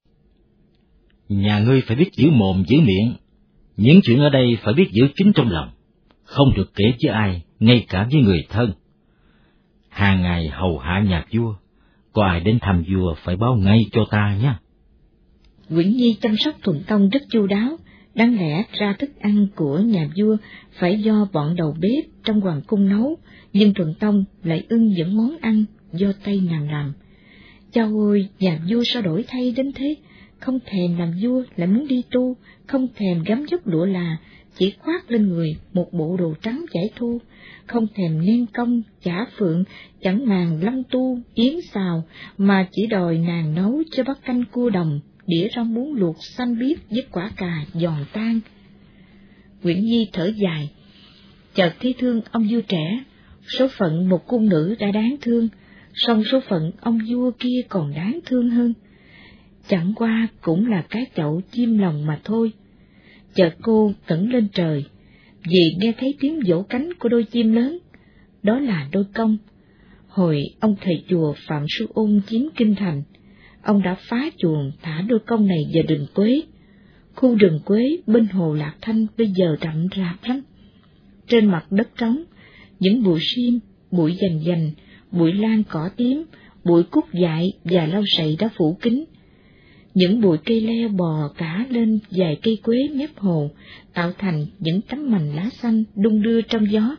Nhà ngươi phải biết giữ mồm giữ miệng, những chuyện ở đây phải biết giữ kín trong lòng, không được kể với ai, ngay cả với người thân. Hàng ngày hầu hạ nhà vua, có ai đến thăm vua phải báo ngay cho ta nhé. Uyển Nhi chăm sóc Thuận Tông rất chu đáo, đáng lẽ ra thức ăn của nhà vua phải do bọn đầu bếp trong hoàng cung nấu, nhưng Thuận Tông lại ưng những món ăn do tay nàng làm. Chao ôi, nhà vua sao đổi thay đến thế, không thèm làm vua lại muốn đi tu, không thèm gấm dốc lụa là, chỉ khoác lên người một bộ đồ trắng giải thu, không thèm nên công, chả phượng, chẳng màng lâm tu, yến xào, mà chỉ đòi nàng nấu cho bát canh cua đồng, đĩa rau muống luộc xanh biếc với quả cà giòn tan. Uyển Nhi thở dài, chợt thấy thương ông vua trẻ. Số phận một cung nữ đã đáng thương, song số phận ông vua kia còn đáng thương hơn. Chẳng qua cũng là cái chậu chim lòng mà thôi. Chợt cô ngẩng lên trời, vì nghe thấy tiếng vỗ cánh của đôi chim lớn. Đó là đôi công. Hồi ông thầy chùa Phạm Sư Ôn chiếm kinh thành, ông đã phá chuồng thả đôi công này vào rừng quế. Khu rừng quế bên hồ Lạc Thanh bây giờ rậm rạp lắm. Trên mặt đất trống, những bụi sim, bụi dành dành, bụi lan cỏ tím, bụi cúc dại và lau sậy đã phủ kín. Những bụi cây leo bò cả lên vài cây quế mép hồ, tạo thành những tấm mành lá xanh đung đưa trong gió.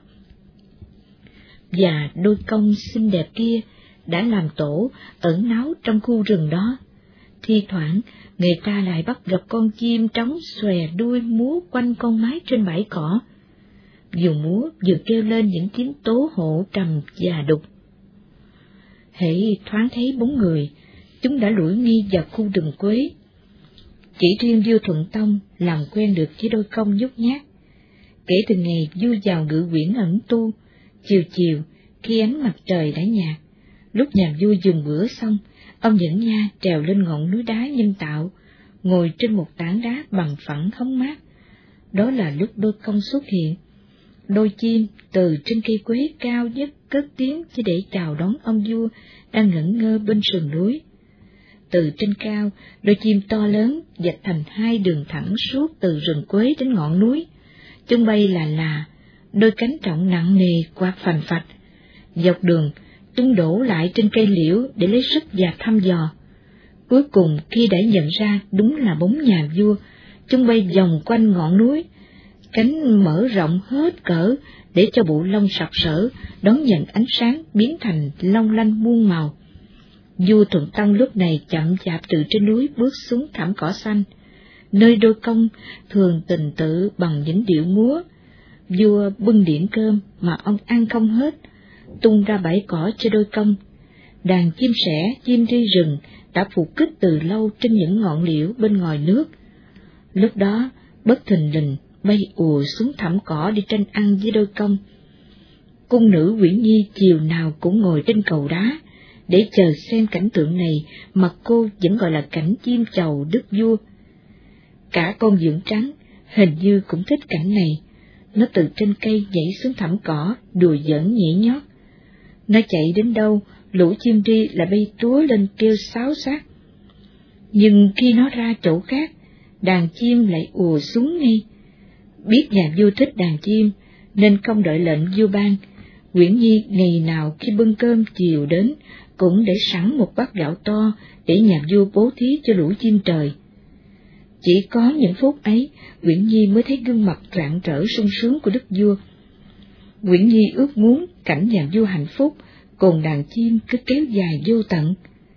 Và đôi công xinh đẹp kia đã làm tổ ẩn náu trong khu rừng đó. Thi thoảng, người ta lại bắt gặp con chim trống xòe đuôi múa quanh con mái trên bãi cỏ. Vừa múa vừa kêu lên những tiếng tố hộ trầm và đục. Hễ thoáng thấy bóng người, chúng đã lủi nghi vào khu rừng quế. Chỉ riêng vua Thuận Tông làm quen được với đôi công nhút nhát. Kể từ ngày vua vào Ngự Uyển ẩn tu, chiều chiều khi ánh mặt trời đã nhạt, lúc nhà vua dùng bữa xong, ông dẫn nha trèo lên ngọn núi đá nhân tạo, ngồi trên một tảng đá bằng phẳng hóng mát. Đó là lúc đôi công xuất hiện. Đôi chim từ trên cây quế cao nhất cất tiếng chỉ để chào đón ông vua đang ngẩn ngơ bên sườn núi. Từ trên cao, đôi chim to lớn vạch thành hai đường thẳng suốt từ rừng quế đến ngọn núi. Chúng bay là là, đôi cánh trọng nặng nề quạt phành phạch. Dọc đường, chúng đổ lại trên cây liễu để lấy sức và thăm dò. Cuối cùng khi đã nhận ra đúng là bóng nhà vua, chúng bay vòng quanh ngọn núi, cánh mở rộng hết cỡ để cho bộ lông sặc sỡ đón nhận ánh sáng biến thành long lanh muôn màu. Vua Thuận Tông lúc này chậm chạp từ trên núi bước xuống thảm cỏ xanh, nơi đôi công thường tình tự bằng những điệu múa. Vua bưng đĩa cơm mà ông ăn không hết, tung ra bãi cỏ cho đôi công. Đàn chim sẻ, chim ri rừng đã phục kích từ lâu trên những ngọn liễu bên ngoài nước. Lúc đó, bất thình lình bay ùa xuống thảm cỏ đi tranh ăn với đôi công. Cung nữ Uyển Nhi chiều nào cũng ngồi trên cầu đá để chờ xem cảnh tượng này mà cô vẫn gọi là cảnh chim chầu đức vua. Cả con dưỡng trắng hình như cũng thích cảnh này, nó từ trên cây nhảy xuống thảm cỏ, đùa giỡn nhảy nhót. Nó chạy đến đâu, lũ chim ri là bay túa lên kêu xáo xác. Nhưng khi nó ra chỗ khác, đàn chim lại ùa xuống ngay. Biết nhà vua thích đàn chim, nên không đợi lệnh vua ban, Uyển Nhi ngày nào khi bưng cơm chiều đến, cũng để sẵn một bát gạo to để nhà vua bố thí cho lũ chim trời. Chỉ có những phút ấy, Uyển Nhi mới thấy gương mặt rạng rỡ sung sướng của đức vua. Uyển Nhi ước muốn cảnh nhà vua hạnh phúc, cùng đàn chim cứ kéo dài vô tận.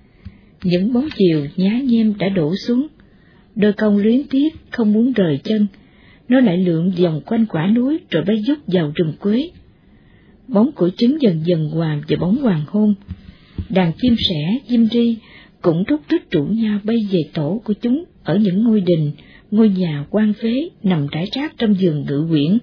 Những bóng chiều nhá nhem đã đổ xuống, đôi con luyến tiếc không muốn rời chân, nó lại lượn vòng quanh quả núi rồi bay vút vào rừng quế. Bóng của trứng dần dần hòa vào bóng hoàng hôn. Đàn chim sẻ, chim ri cũng rút rít rủ nhau bay về tổ của chúng ở những ngôi đình, ngôi nhà quan phế nằm rải rác trong vườn Ngự Uyển.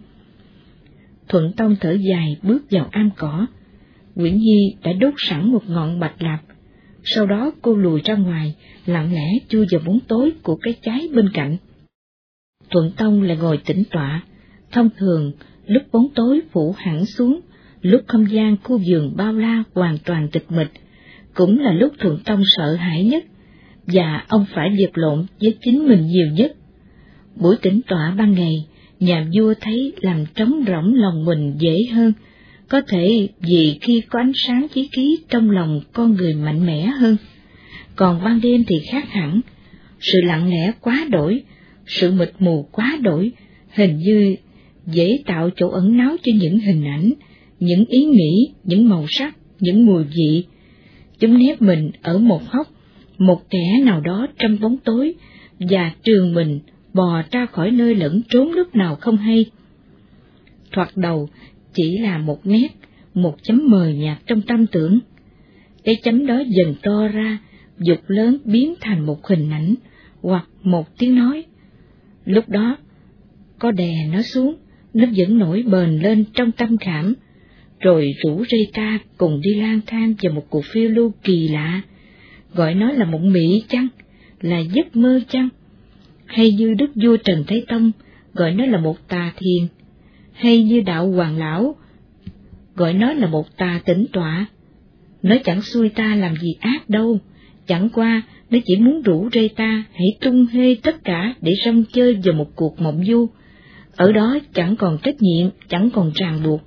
Thuận Tông thở dài bước vào am cỏ. Uyển Nhi đã đốt sẵn một ngọn bạch lạp, sau đó cô lùi ra ngoài, lặng lẽ chui vào bóng tối của cái cháy bên cạnh. Thuận Tông lại ngồi tĩnh tọa. Thông thường, lúc bóng tối phủ hẳn xuống, lúc không gian khu vườn bao la hoàn toàn tịch mịch, cũng là lúc Thuận Tông sợ hãi nhất, và ông phải vật lộn với chính mình nhiều nhất. Buổi tĩnh tọa ban ngày, nhà vua thấy làm trống rỗng lòng mình dễ hơn, có thể vì khi có ánh sáng chí khí trong lòng con người mạnh mẽ hơn. Còn ban đêm thì khác hẳn, sự lặng lẽ quá đổi, sự mịt mù quá đổi, hình như dễ tạo chỗ ẩn náu cho những hình ảnh, những ý nghĩ, những màu sắc, những mùi vị. Chúng nép mình ở một góc, một kẻ nào đó trong bóng tối, và trường mình bò ra khỏi nơi lẫn trốn lúc nào không hay. Thoạt đầu chỉ là một nét, một chấm mờ nhạt trong tâm tưởng. Cái chấm đó dần to ra, dục lớn biến thành một hình ảnh, hoặc một tiếng nói. Lúc đó, có đè nó xuống, nó vẫn nổi bền lên trong tâm khảm, rồi rủ rây ta cùng đi lang thang vào một cuộc phiêu lưu kỳ lạ. Gọi nó là mộng mị chăng, là giấc mơ chăng? Hay như đức vua Trần Thái Tông gọi nó là một tà thiền, hay như đạo Hoàng Lão gọi nó là một tà tĩnh tọa? Nó chẳng xui ta làm gì ác đâu, chẳng qua nó chỉ muốn rủ rây ta hãy tung hê tất cả để rong chơi vào một cuộc mộng du. Ở đó chẳng còn trách nhiệm, chẳng còn ràng buộc.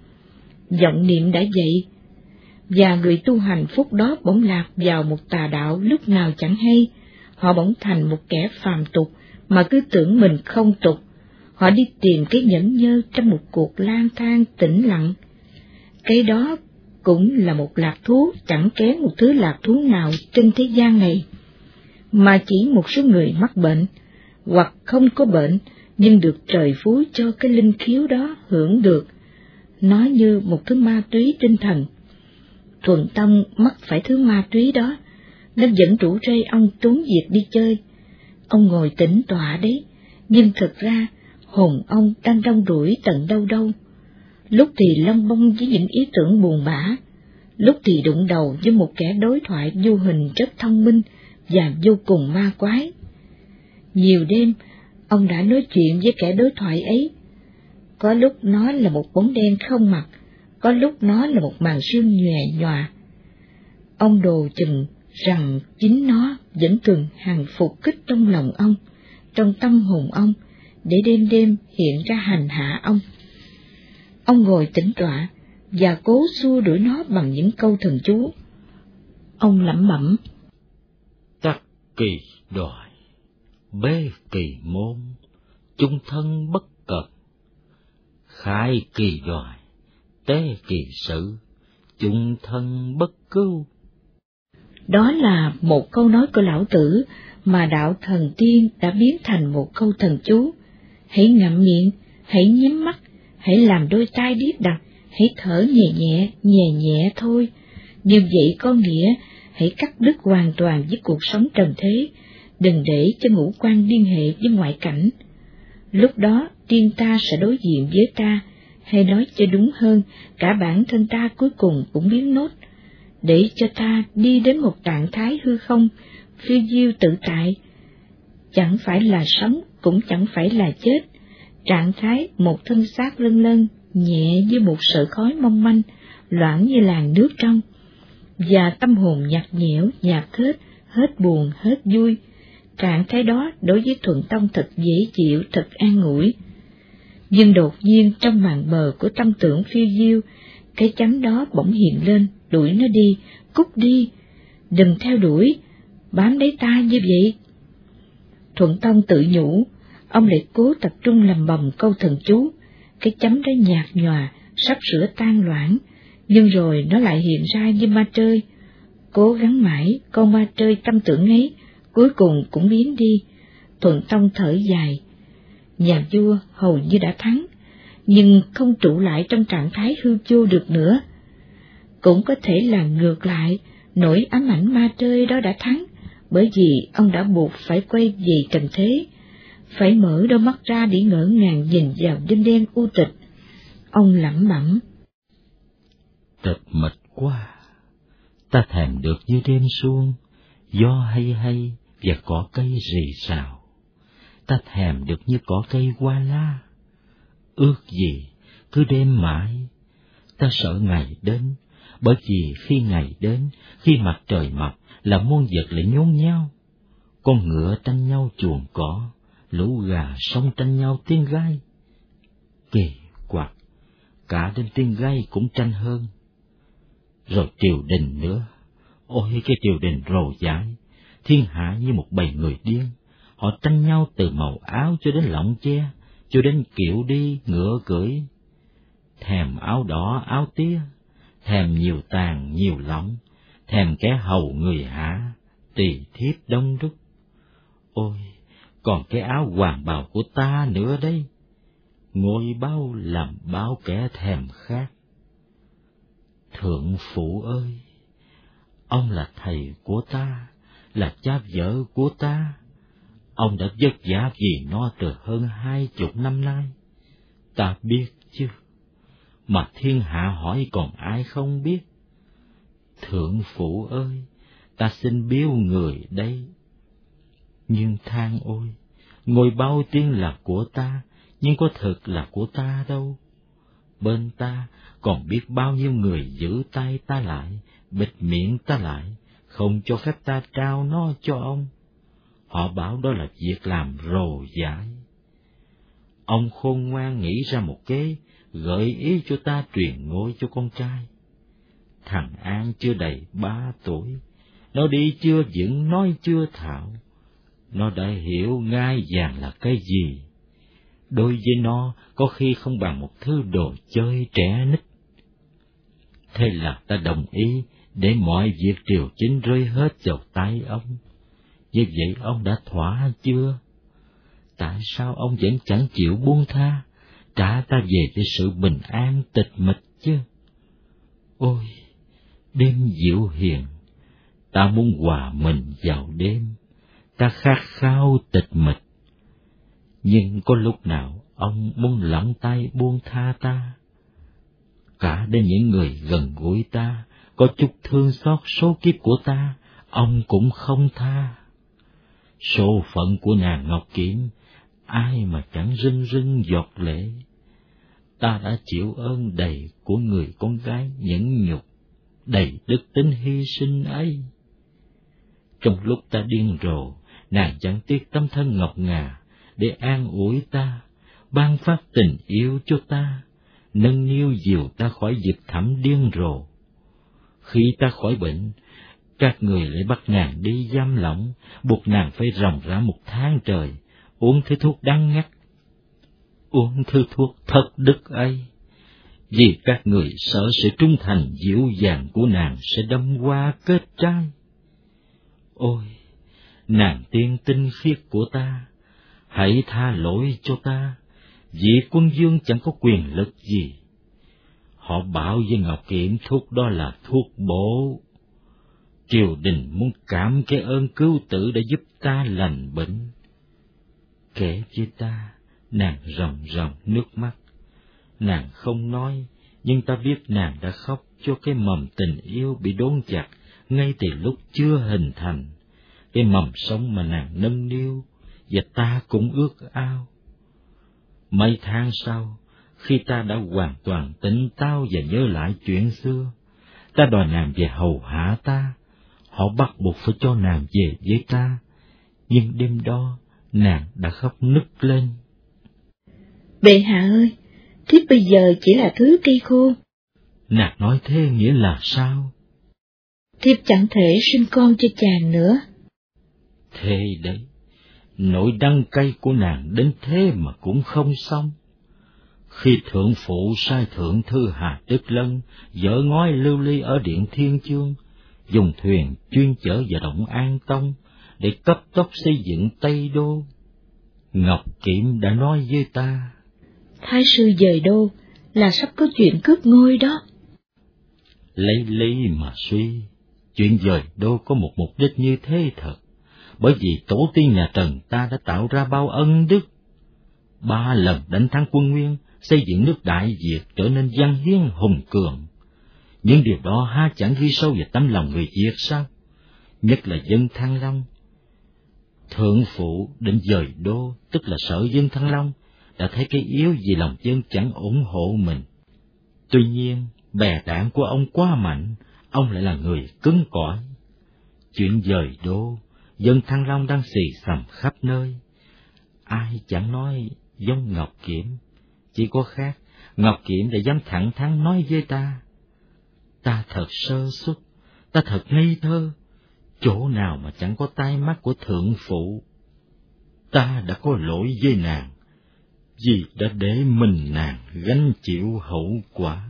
Vọng niệm đã vậy, và người tu hành phúc đó bỗng lạc vào một tà đạo lúc nào chẳng hay. Họ bỗng thành một kẻ phàm tục mà cứ tưởng mình không tục. Họ đi tìm cái nhẫn nhơ trong một cuộc lang thang tĩnh lặng. Cái đó cũng là một lạc thú, chẳng kém một thứ lạc thú nào trên thế gian này. Mà chỉ một số người mắc bệnh, hoặc không có bệnh, nhưng được trời phú cho cái linh khiếu đó hưởng được. Nó như một thứ ma túy tinh thần. Thuận Tông mắc phải thứ ma túy đó, nó vẫn rủ rây ông trốn việc đi chơi. Ông ngồi tĩnh tọa đấy, nhưng thực ra hồn ông đang rong ruổi tận đâu đâu. Lúc thì lông bông với những ý tưởng buồn bã, lúc thì đụng đầu với một kẻ đối thoại vô hình rất thông minh và vô cùng ma quái. Nhiều đêm, ông đã nói chuyện với kẻ đối thoại ấy. Có lúc nó là một bóng đen không mặt, có lúc nó là một màn sương nhòe nhòa. Ông đồ chừng rằng chính nó vẫn thường hằng phục kích trong lòng ông, trong tâm hồn ông, để đêm đêm hiện ra hành hạ ông. Ông ngồi tĩnh tọa và cố xua đuổi nó bằng những câu thần chú. Ông lẩm bẩm: Tắc kỳ đoại, bê kỳ môn, chung thân bất cật. Khai kỳ đoại, tế kỳ sự, chung thân bất cứu. Đó là một câu nói của Lão Tử mà đạo thần tiên đã biến thành một câu thần chú. Hãy ngậm miệng, hãy nhắm mắt, hãy làm đôi tai điếc đặc, hãy thở nhẹ nhẹ, nhẹ nhẹ thôi. Như vậy có nghĩa hãy cắt đứt hoàn toàn với cuộc sống trần thế, đừng để cho ngũ quan liên hệ với ngoại cảnh. Lúc đó tiên ta sẽ đối diện với ta, hay nói cho đúng hơn, cả bản thân ta cuối cùng cũng biến nốt, để cho ta đi đến một trạng thái hư không, phiêu diêu tự tại. Chẳng phải là sống cũng chẳng phải là chết, trạng thái một thân xác lân lân, nhẹ như một sợi khói mong manh, loãng như làn nước trong, và tâm hồn nhạt nhẽo, nhạt hết, hết buồn, hết vui. Trạng thái đó đối với Thuận Tông thật dễ chịu, thật an ủi. Nhưng đột nhiên trong màn bờ của tâm tưởng phiêu diêu, cái chấm đó bỗng hiện lên, đuổi nó đi, cút đi, đừng theo đuổi, bám lấy ta như vậy. Thuận Tông tự nhủ, ông lại cố tập trung lầm bầm câu thần chú, cái chấm đó nhạt nhòa, sắp sửa tan loãng, nhưng rồi nó lại hiện ra như ma trơi. Cố gắng mãi, con ma trơi tâm tưởng ấy, cuối cùng cũng biến đi. Thuận Tông thở dài. Nhà vua hầu như đã thắng, nhưng không trụ lại trong trạng thái hư vô được nữa. Cũng có thể là ngược lại, nỗi ám ảnh ma trơi đó đã thắng, bởi vì ông đã buộc phải quay về trần thế, phải mở đôi mắt ra để ngỡ ngàng nhìn vào đêm đen u tịch. Ông lẩm bẩm: Tịch mịch quá, ta thèm được như đêm suông, gió hay hay và cỏ cây rì rào. Ta thèm được như cỏ cây hoa la, ước gì cứ đêm mãi. Ta sợ ngày đến, bởi vì khi ngày đến, khi mặt trời mọc là muôn vật lại nhốn nháo. Con ngựa tranh nhau chuồng cỏ, lũ gà sống tranh nhau tiếng gai. Kỳ quặc, cả đến tiếng gai cũng tranh hơn. Rồi triều đình nữa, ôi cái triều đình rồ dãi, thiên hạ như một bầy người điên. Họ tranh nhau từ màu áo cho đến lọng che, cho đến kiểu đi ngựa cưỡi. Thèm áo đỏ áo tía, thèm nhiều tàn nhiều lọng, thèm kẻ hầu người hạ, tỳ thiếp đông đúc. Ôi, còn cái áo hoàng bào của ta nữa đấy, ngôi bao làm bao kẻ thèm khát. Thượng phụ ơi, ông là thầy của ta, là cha vợ của ta. Ông đã vất vả vì nó từ hơn hai chục năm nay. Ta biết chứ, mà thiên hạ hỏi còn ai không biết. Thượng phụ ơi, ta xin biếu người đây. Nhưng than ôi, ngôi bao tiên là của ta, nhưng có thực là của ta đâu. Bên ta còn biết bao nhiêu người giữ tay ta lại, bịt miệng ta lại, không cho phép ta trao nó cho ông. Họ bảo đó là việc làm rồ dãi. Ông khôn ngoan nghĩ ra một kế, gợi ý cho ta truyền ngôi cho con trai. Thằng An chưa đầy ba tuổi, nó đi chưa vững, nói chưa thạo. Nó đã hiểu ngai vàng là cái gì. Đối với nó, có khi không bằng một thứ đồ chơi trẻ nít. Thế là ta đồng ý để mọi việc triều chính rơi hết vào tay ông. Như vậy ông đã thỏa chưa? Tại sao ông vẫn chẳng chịu buông tha, trả ta về cho sự bình an tịch mịch chứ? Ôi, đêm dịu hiền, ta muốn hòa mình vào đêm, ta khát khao tịch mịch. Nhưng có lúc nào ông muốn lỏng tay buông tha ta? Cả đến những người gần gũi ta, có chút thương xót số kiếp của ta, ông cũng không tha. Số phận của nàng Ngọc Kiểm, ai mà chẳng rưng rưng giọt lệ. Ta đã chịu ơn đầy của người con gái nhẫn nhục, đầy đức tính hy sinh ấy. Trong lúc ta điên rồ, nàng chẳng tiếc tấm thân ngọc ngà để an ủi ta, ban phát tình yêu cho ta, nâng niu dìu ta khỏi vực thẳm điên rồ. Khi ta khỏi bệnh, các người lại bắt nàng đi giam lỏng, buộc nàng phải ròng rã một tháng trời, uống thứ thuốc đắng ngắt. Uống thứ thuốc thất đức ấy, vì các người sợ sự trung thành dịu dàng của nàng sẽ đâm hoa kết trái. Ôi, nàng tiên tinh khiết của ta, hãy tha lỗi cho ta, vì quân vương chẳng có quyền lực gì. Họ bảo với Ngọc Kiểm thuốc đó là thuốc bổ. Triều đình muốn cảm cái ơn cứu tử đã giúp ta lành bệnh. Kể với ta, nàng ròng ròng nước mắt. Nàng không nói, nhưng ta biết nàng đã khóc cho cái mầm tình yêu bị đốn chặt ngay từ lúc chưa hình thành. Cái mầm sống mà nàng nâng niu, và ta cũng ước ao. Mấy tháng sau, khi ta đã hoàn toàn tỉnh táo và nhớ lại chuyện xưa, ta đòi nàng về hầu hạ ta. Họ bắt buộc phải cho nàng về với ta, nhưng đêm đó nàng đã khóc nức lên. Bệ hạ ơi, thiếp bây giờ chỉ là thứ cây khô. Nàng nói thế nghĩa là sao? Thiếp chẳng thể sinh con cho chàng nữa. Thế đấy, nỗi đắng cay của nàng đến thế mà cũng không xong. Khi thượng phụ sai thượng thư Hà Đức Lân dỡ ngói lưu ly ở điện Thiên Chương, dùng thuyền chuyên chở vào động An Tông để cấp tốc xây dựng Tây Đô, Ngọc Kiểm đã nói với ta: Thái sư dời đô là sắp có chuyện cướp ngôi đó. Lấy lý mà suy, chuyện dời đô có một mục đích như thế thật, bởi vì tổ tiên nhà Trần ta đã tạo ra bao ân đức. Ba lần đánh thắng quân Nguyên, xây dựng nước Đại Việt trở nên văn hiến hùng cường. Nhưng điều đó há chẳng ghi sâu vào tâm lòng người Việt sao? Nhất là dân Thăng Long. Thượng phụ định dời đô, tức là sợ dân Thăng Long đã thấy cái yếu vì lòng dân chẳng ủng hộ mình. Tuy nhiên, bè đảng của ông quá mạnh, ông lại là người cứng cỏi. Chuyện dời đô, dân Thăng Long đang xì xầm khắp nơi. Ai chẳng nói giống Ngọc Kiểm, chỉ có khác, Ngọc Kiểm đã dám thẳng thắn nói với ta: Ta thật sơ suất, ta thật ngây thơ, chỗ nào mà chẳng có tai mắt của thượng phụ. Ta đã có lỗi với nàng, vì đã để mình nàng gánh chịu hậu quả.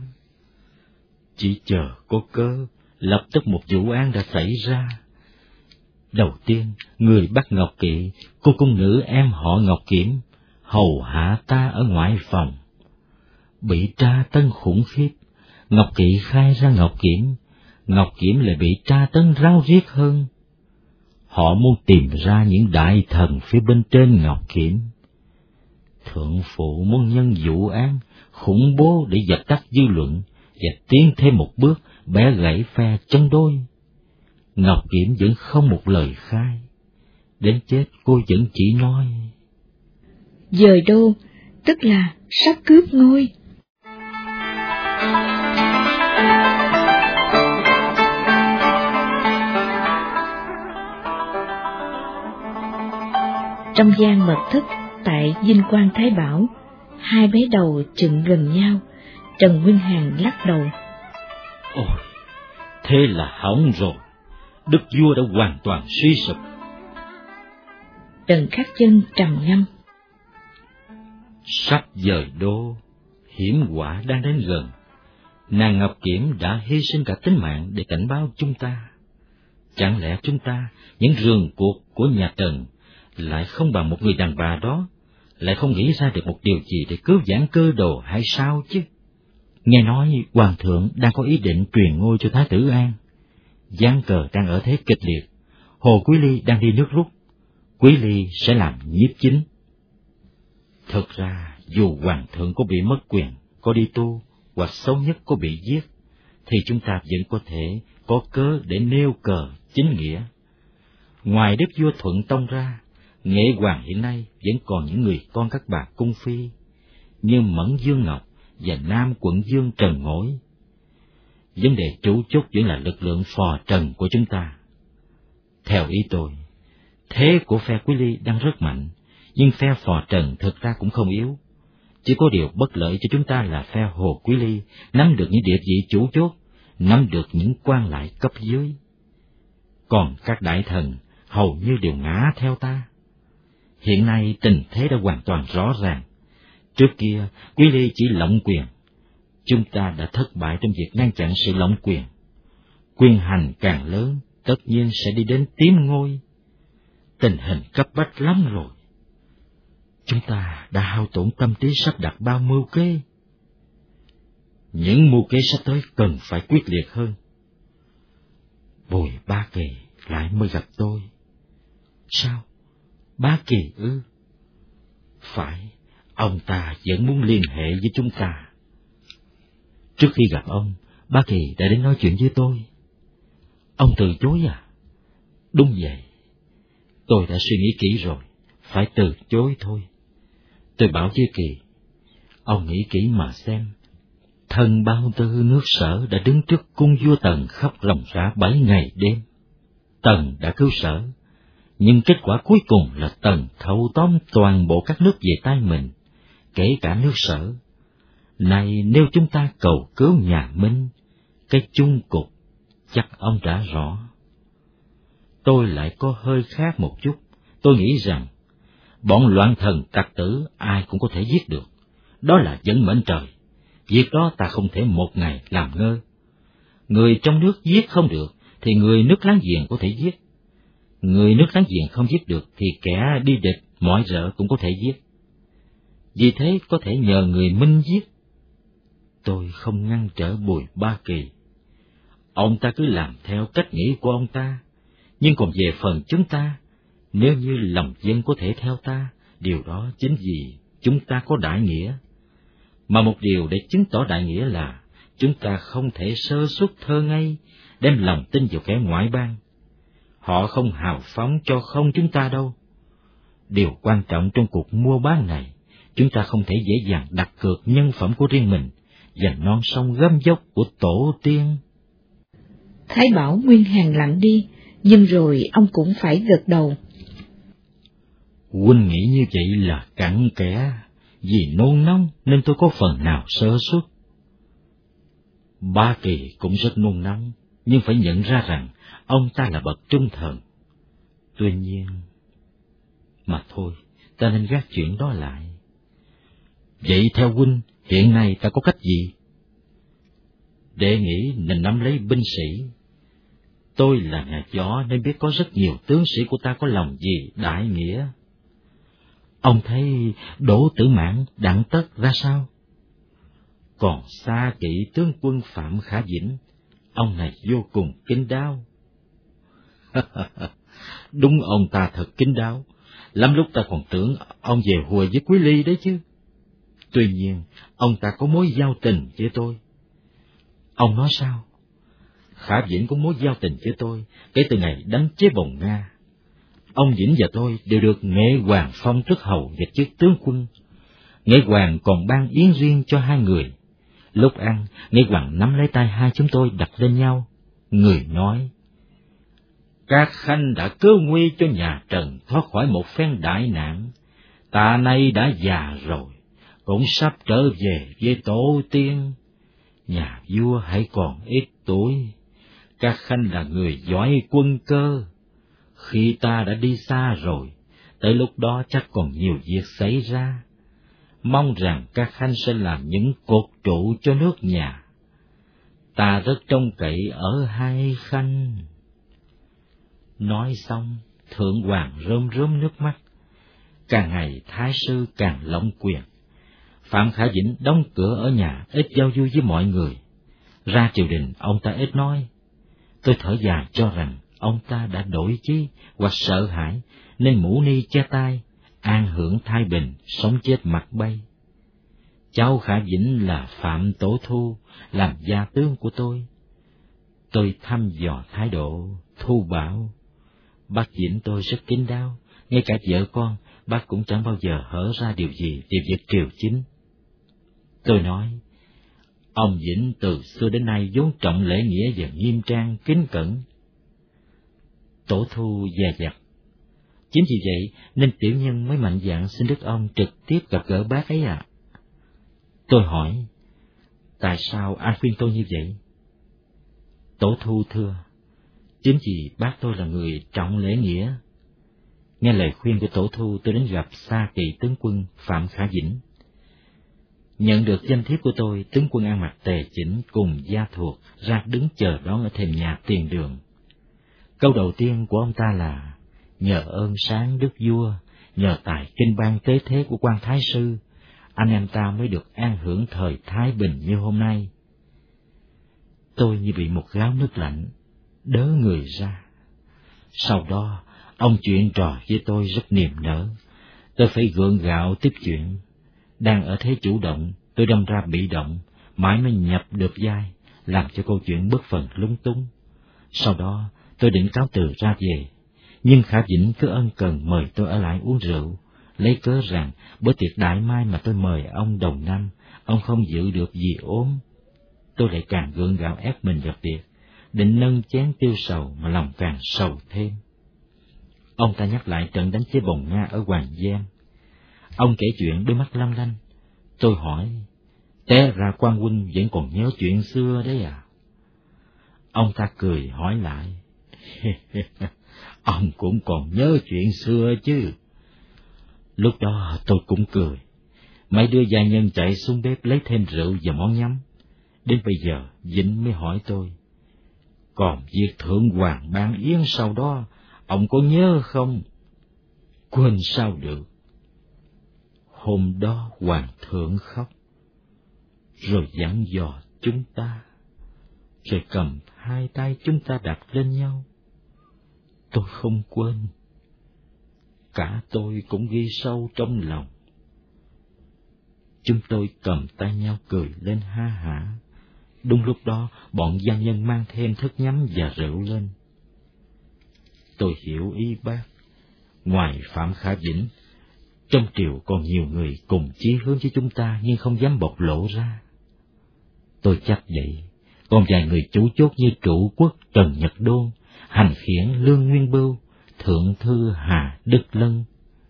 Chỉ chờ có cớ, lập tức một vụ án đã xảy ra. Đầu tiên, người bắt Ngọc Kỵ, cô cung nữ em họ Ngọc Kiểm, hầu hạ ta ở ngoại phòng. Bị tra tấn khủng khiếp, Ngọc Kỵ khai ra Ngọc Kiểm, Ngọc Kiểm lại bị tra tấn ráo riết hơn. Họ muốn tìm ra những đại thần phía bên trên Ngọc Kiểm. Thượng phụ muốn nhân vụ án khủng bố để dập tắt dư luận và tiến thêm một bước bẻ gãy phe chống đối. Ngọc Kiểm vẫn không một lời khai. Đến chết cô vẫn chỉ nói: Dời đô, tức là sắp cướp ngôi. Trong gian mật thất tại Vinh Quang Thái Bảo, hai bé đầu chừng gần nhau. Trần Nguyên Hàn lắc đầu: Ôi, thế là hỏng rồi, đức vua đã hoàn toàn suy sụp. Trần Khắc Chân trầm ngâm: Sắp dời đô, hiểm họa đang đến gần. Nàng Ngọc Kiểm đã hy sinh cả tính mạng để cảnh báo chúng ta. Chẳng lẽ chúng ta, những rường cuộc của nhà Trần, lại không bằng một người đàn bà đó, lại không nghĩ ra được một điều gì để cứu vãn Cơ Đồ hay sao chứ? Nghe nói hoàng thượng đang có ý định truyền ngôi cho Thái tử An. Giang Cờ đang ở thế kịch liệt, Hồ Quý Ly đang đi nước rút, Quý Ly sẽ làm nhiếp chính. Thực ra, dù hoàng thượng có bị mất quyền, có đi tu, hoặc xấu nhất có bị giết, thì chúng ta vẫn có thể có cớ để nêu cờ chính nghĩa. Ngoài đức vua Thuận Tông ra, Nghệ Hoàng hiện nay vẫn còn những người con các bà cung phi, như Mẫn Dương Ngọc và Nam Quận Dương Trần Ngỗi. Vấn đề chủ chốt vẫn là lực lượng phò trần của chúng ta. Theo ý tôi, thế của phe Quý Ly đang rất mạnh, nhưng phe phò trần thực ra cũng không yếu. Chỉ có điều bất lợi cho chúng ta là phe Hồ Quý Ly nắm được những địa vị chủ chốt, nắm được những quan lại cấp dưới. Còn các đại thần hầu như đều ngã theo ta. Hiện nay tình thế đã hoàn toàn rõ ràng. Trước kia, Quý Ly chỉ lộng quyền. Chúng ta đã thất bại trong việc ngăn chặn sự lộng quyền. Quyền hành càng lớn, tất nhiên sẽ đi đến tiếm ngôi. Tình hình cấp bách lắm rồi. Chúng ta đã hao tổn tâm trí sắp đặt bao mưu kế. Những mưu kế sắp tới cần phải quyết liệt hơn. Bùi Ba Kỳ lại mới gặp tôi. Sao? Ba Kỳ ư? Phải, ông ta vẫn muốn liên hệ với chúng ta. Trước khi gặp ông, Ba Kỳ đã đến nói chuyện với tôi. Ông từ chối à? Đúng vậy. Tôi đã suy nghĩ kỹ rồi, phải từ chối thôi. Tôi bảo với Kỳ, ông nghĩ kỹ mà xem, thân bao tư nước Sở đã đứng trước cung vua Tần khóc ròng rã bảy ngày đêm. Tần đã cứu Sở, nhưng kết quả cuối cùng là Tần thâu tóm toàn bộ các nước về tay mình, kể cả nước Sở. Này, nếu chúng ta cầu cứu nhà Minh, cái chung cục chắc ông đã rõ. Tôi lại có hơi khác một chút. Tôi nghĩ rằng bọn loạn thần tặc tử ai cũng có thể giết được, đó là vận mệnh trời. Việc đó ta không thể một ngày làm ngơ. Người trong nước giết không được thì người nước láng giềng có thể giết. Người nước láng giềng không giết được thì kẻ đi địch mọi rợ cũng có thể giết. Vì thế có thể nhờ người Minh giết. Tôi không ngăn trở Bùi Ba Kỳ. Ông ta cứ làm theo cách nghĩ của ông ta. Nhưng còn về phần chúng ta, nếu như lòng dân có thể theo ta, điều đó chính vì chúng ta có đại nghĩa. Mà một điều để chứng tỏ đại nghĩa là chúng ta không thể sơ suất thơ ngây, đem lòng tin vào kẻ ngoại bang. Họ không hào phóng cho không chúng ta đâu. Điều quan trọng trong cuộc mua bán này, chúng ta không thể dễ dàng đặt cược nhân phẩm của riêng mình và non sông gấm dốc của tổ tiên. Thái Bảo nguyên hàng lặng đi, nhưng rồi ông cũng phải gật đầu. Huynh nghĩ như vậy là cặn kẽ, vì nôn nóng nên tôi có phần nào sơ suất. Ba Kỳ cũng rất nôn nóng, nhưng phải nhận ra rằng ông ta là bậc trung thần. Tuy nhiên, mà thôi, ta nên gác chuyện đó lại. Vậy theo huynh, hiện nay ta có cách gì? Đệ nghĩ nên nắm lấy binh sĩ. Tôi là nhà gió nên biết có rất nhiều tướng sĩ của ta có lòng gì đại nghĩa. Ông thấy Đỗ Tử Mãn, Đặng Tất ra sao? Còn xa kỵ tướng quân Phạm Khả Dĩnh, ông này vô cùng kín đáo. Đúng, ông ta thật kín đáo, lắm lúc ta còn tưởng ông về hùa với Quý Ly đấy chứ. Tuy nhiên, ông ta có mối giao tình với tôi. Ông nói sao? Khả Dĩnh có mối giao tình với tôi kể từ ngày đánh chế Bồng Nga. Ông Dĩnh và tôi đều được Nghệ Hoàng phong tước hầu và chức tướng quân. Nghệ Hoàng còn ban yến riêng cho hai người. Lúc ăn, Nghệ Hoàng nắm lấy tay hai chúng tôi đặt lên nhau. Người nói, các khanh đã cứu nguy cho nhà Trần thoát khỏi một phen đại nạn. Ta nay đã già rồi, cũng sắp trở về với tổ tiên. Nhà vua hãy còn ít tuổi. Các khanh là người giỏi quân cơ. Khi ta đã đi xa rồi, tới lúc đó chắc còn nhiều việc xảy ra. Mong rằng các khanh sẽ làm những cột trụ cho nước nhà. Ta rất trông cậy ở hai khanh. Nói xong, Thượng Hoàng rơm rớm nước mắt. Càng ngày Thái sư càng lộng quyền. Phạm Khả Dĩnh đóng cửa ở nhà, ít giao du với mọi người. Ra triều đình, ông ta ít nói. Tôi thở dài cho rằng ông ta đã đổi chí hoặc sợ hãi, nên mũ ni che tai, an hưởng thái bình, sống chết mặt bay. Cháu Khả Dĩnh là Phạm Tổ Thu, làm gia tướng của tôi. Tôi thăm dò thái độ, Thu bảo, bác Dĩnh tôi rất kín đáo, ngay cả vợ con, bác cũng chẳng bao giờ hở ra điều gì về việc triều chính. Tôi nói, ông Dĩnh từ xưa đến nay vốn trọng lễ nghĩa và nghiêm trang, kính cẩn. Tổ Thu dè dặt. Chính vì vậy nên tiểu nhân mới mạnh dạn xin đức ông trực tiếp gặp gỡ bác ấy ạ. À. Tôi hỏi, tại sao anh khuyên tôi như vậy? Tổ Thu thưa, chính vì bác tôi là người trọng lễ nghĩa. Nghe lời khuyên của Tổ Thu, tôi đến gặp Sa Kỵ tướng quân Phạm Khả Dĩnh. Nhận được danh thiếp của tôi, tướng quân ăn mặc tề chỉnh cùng gia thuộc ra đứng chờ đón ở thềm nhà tiền đường. Câu đầu tiên của ông ta là, nhờ ơn sáng đức vua, nhờ tài kinh ban tế thế của quan thái sư, anh em ta mới được an hưởng thời thái bình như hôm nay. Tôi như bị một gáo nước lạnh, đớ người ra. Sau đó, ông chuyện trò với tôi rất niềm nở. Tôi phải gượng gạo tiếp chuyện. Đang ở thế chủ động, tôi đâm ra bị động, mãi mới nhập được vai, làm cho câu chuyện bất phần lúng túng. Sau đó, tôi định cáo từ ra về, Nhưng Khả Vĩnh cứ ân cần mời tôi ở lại uống rượu, lấy cớ rằng bữa tiệc đại mai mà tôi mời ông đầu năm, ông không giữ được vì ốm. Tôi lại càng gượng gạo ép mình vào tiệc, định nâng chén tiêu sầu mà lòng càng sầu thêm. Ông ta nhắc lại trận đánh chế Bồng Nga ở Hoàng Giang. Ông kể chuyện đôi mắt long lanh. Tôi hỏi, té ra Quan huynh vẫn còn nhớ chuyện xưa đấy à? Ông ta cười hỏi lại, ông cũng còn nhớ chuyện xưa chứ. Lúc đó tôi cũng cười. Mấy đứa gia nhân chạy xuống bếp lấy thêm rượu và món nhắm. Đến bây giờ Vĩnh mới hỏi tôi, còn việc thượng hoàng ban yến sau đó, ông có nhớ không? Quên sao được. Hôm đó hoàng thượng khóc, rồi dặn dò chúng ta, rồi cầm hai tay chúng ta đặt lên nhau. Tôi không quên, cả tôi cũng ghi sâu trong lòng. Chúng tôi cầm tay nhau cười lên ha hả. Đúng lúc đó, bọn văn nhân mang thêm thức nhắm và rượu lên. Tôi hiểu ý bác. Ngoài Phạm Khả Vĩnh, trong triều còn nhiều người cùng chí hướng với chúng ta nhưng không dám bộc lộ ra. Tôi chắc vậy. Còn vài người chủ chốt như Trụ Quốc Trần Nhật Đôn, Hành Khiển Lương Nguyên Bưu, Thượng thư Hà Đức Lân.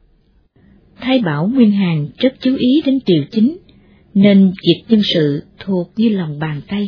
Thái Bảo Nguyên Hàn rất chú ý đến triều chính, nên việc nhân sự thuộc như lòng bàn tay.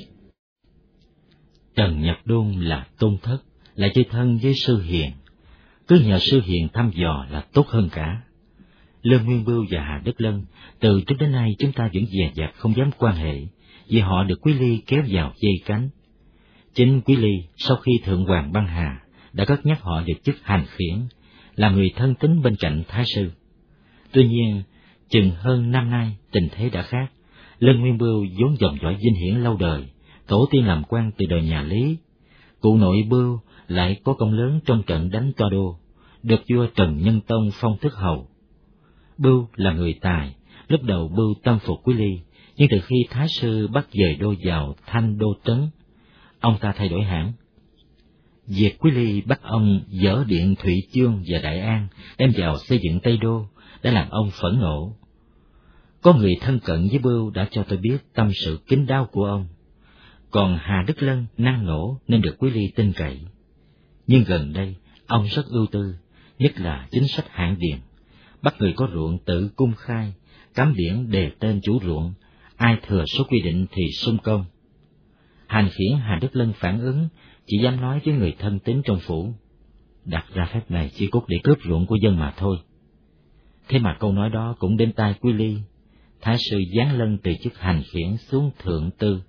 Trần Nhật Đôn là tôn thất, lại chơi thân với Sư Hiền. Cứ nhờ Sư Hiền thăm dò là tốt hơn cả. Lương Nguyên Bưu và Hà Đức Lân, từ trước đến nay chúng ta vẫn dè dặt không dám quan hệ, vì họ được Quý Ly kéo vào dây cánh. Chính Quý Ly, sau khi Thượng Hoàng băng hà, đã cất nhắc họ được chức Hành Khiển, là người thân tín bên cạnh Thái sư. Tuy nhiên, chừng hơn năm nay tình thế đã khác. Lương Nguyên Bưu vốn dòng dõi vinh hiển lâu đời, tổ tiên làm quan từ đời nhà Lý. Cụ nội Bưu lại có công lớn trong trận đánh Toa Đô, được vua Trần Nhân Tông phong tước hầu. Bưu là người tài, lúc đầu Bưu tâm phục Quý Ly, nhưng từ khi Thái sư bắt dời đô vào Thanh Đô Trấn, ông ta thay đổi hẳn. Việc Quý Ly bắt ông dỡ điện Thụy Chương và Đại An đem vào xây dựng Tây Đô đã làm ông phẫn nộ. Có người thân cận với Bưu đã cho tôi biết tâm sự kín đáo của ông. Còn Hà Đức Lân năng nổ nên được Quý Ly tin cậy. Nhưng gần đây, ông rất ưu tư, nhất là chính sách hạn điền, bắt người có ruộng tự cung khai, cắm biển đề tên chủ ruộng, ai thừa số quy định thì xung công. Hành Khiển Hà Đức Lân phản ứng, chỉ dám nói với người thân tín trong phủ, đặt ra phép này chỉ cốt để cướp ruộng của dân mà thôi. Thế mà câu nói đó cũng đến tai Quý Ly. Thái sư giáng Lân từ chức Hành Khiển xuống thượng tư.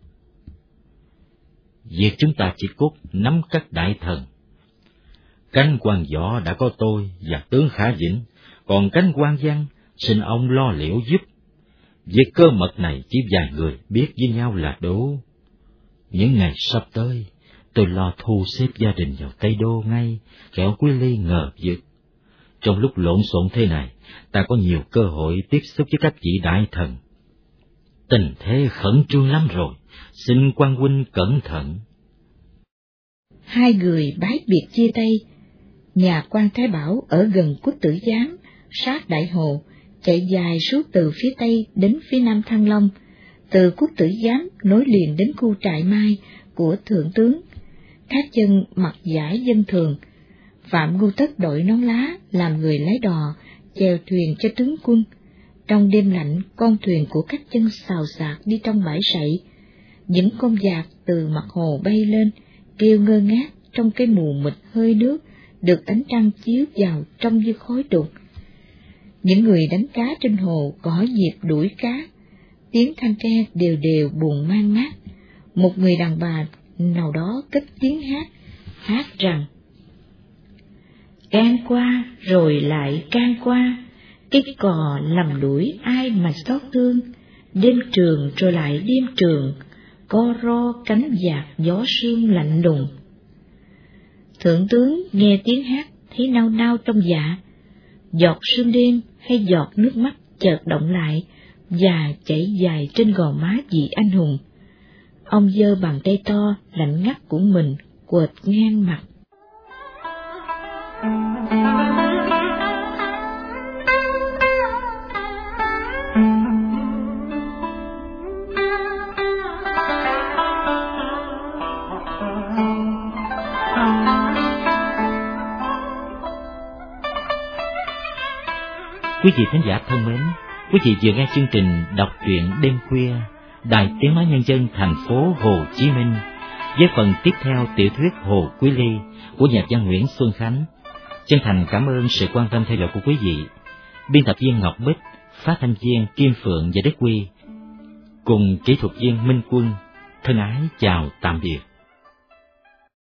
Việc chúng ta chỉ cốt nắm các đại thần. Cánh quan võ đã có tôi và tướng Khả Vĩnh, còn cánh quan văn xin ông lo liệu giúp. Việc cơ mật này chỉ vài người biết với nhau là đủ. Những ngày sắp tới, tôi lo thu xếp gia đình vào Tây Đô ngay, kẻo Quý Ly ngờ vực. Trong lúc lộn xộn thế này, ta có nhiều cơ hội tiếp xúc với các vị đại thần. Tình thế khẩn trương lắm rồi, xin quan huynh cẩn thận. Hai người bái biệt chia tay. Nhà quan Thái Bảo ở gần Quốc Tử Giám, sát Đại Hồ, chạy dài suốt từ phía tây đến phía nam Thăng Long, từ Quốc Tử Giám nối liền đến khu trại Mai của thượng tướng. Các chân mặc giải dân thường. Phạm Ngưu Tất đội nón lá làm người lái đò, chèo thuyền cho tướng quân. Trong đêm lạnh, con thuyền của các chân xào xạc đi trong bãi sậy. Những con dạt từ mặt hồ bay lên, kêu ngơ ngác trong cái mù mịt hơi nước, được ánh trăng chiếu vào trong như khói đục. Những người đánh cá trên hồ gõ nhịp đuổi cá, tiếng thanh ke đều đều buồn man mát. Một người đàn bà nào đó cất tiếng hát, hát rằng: can qua rồi lại can qua, cái cò lầm đuổi ai mà xót thương, đêm trường rồi lại đêm trường, co ro cánh dạt gió sương lạnh lùng. Thượng tướng nghe tiếng hát thấy nao nao trong dạ, giọt sương đêm hay giọt nước mắt chợt động lại và chảy dài trên gò má vị anh hùng. Ông giơ bàn tay to lạnh ngắt của mình quệt ngang mặt. Quý vị khán giả thân mến, quý vị vừa nghe chương trình đọc truyện đêm khuya Đài Tiếng Nói Nhân dân thành phố Hồ Chí Minh với phần tiếp theo tiểu thuyết Hồ Quý Ly của nhà văn Nguyễn Xuân Khánh. Chân thành cảm ơn sự quan tâm theo dõi của quý vị. Biên tập viên Ngọc Bích, phát thanh viên Kim Phượng và Đức Quy cùng kỹ thuật viên Minh Quân thân ái chào tạm biệt.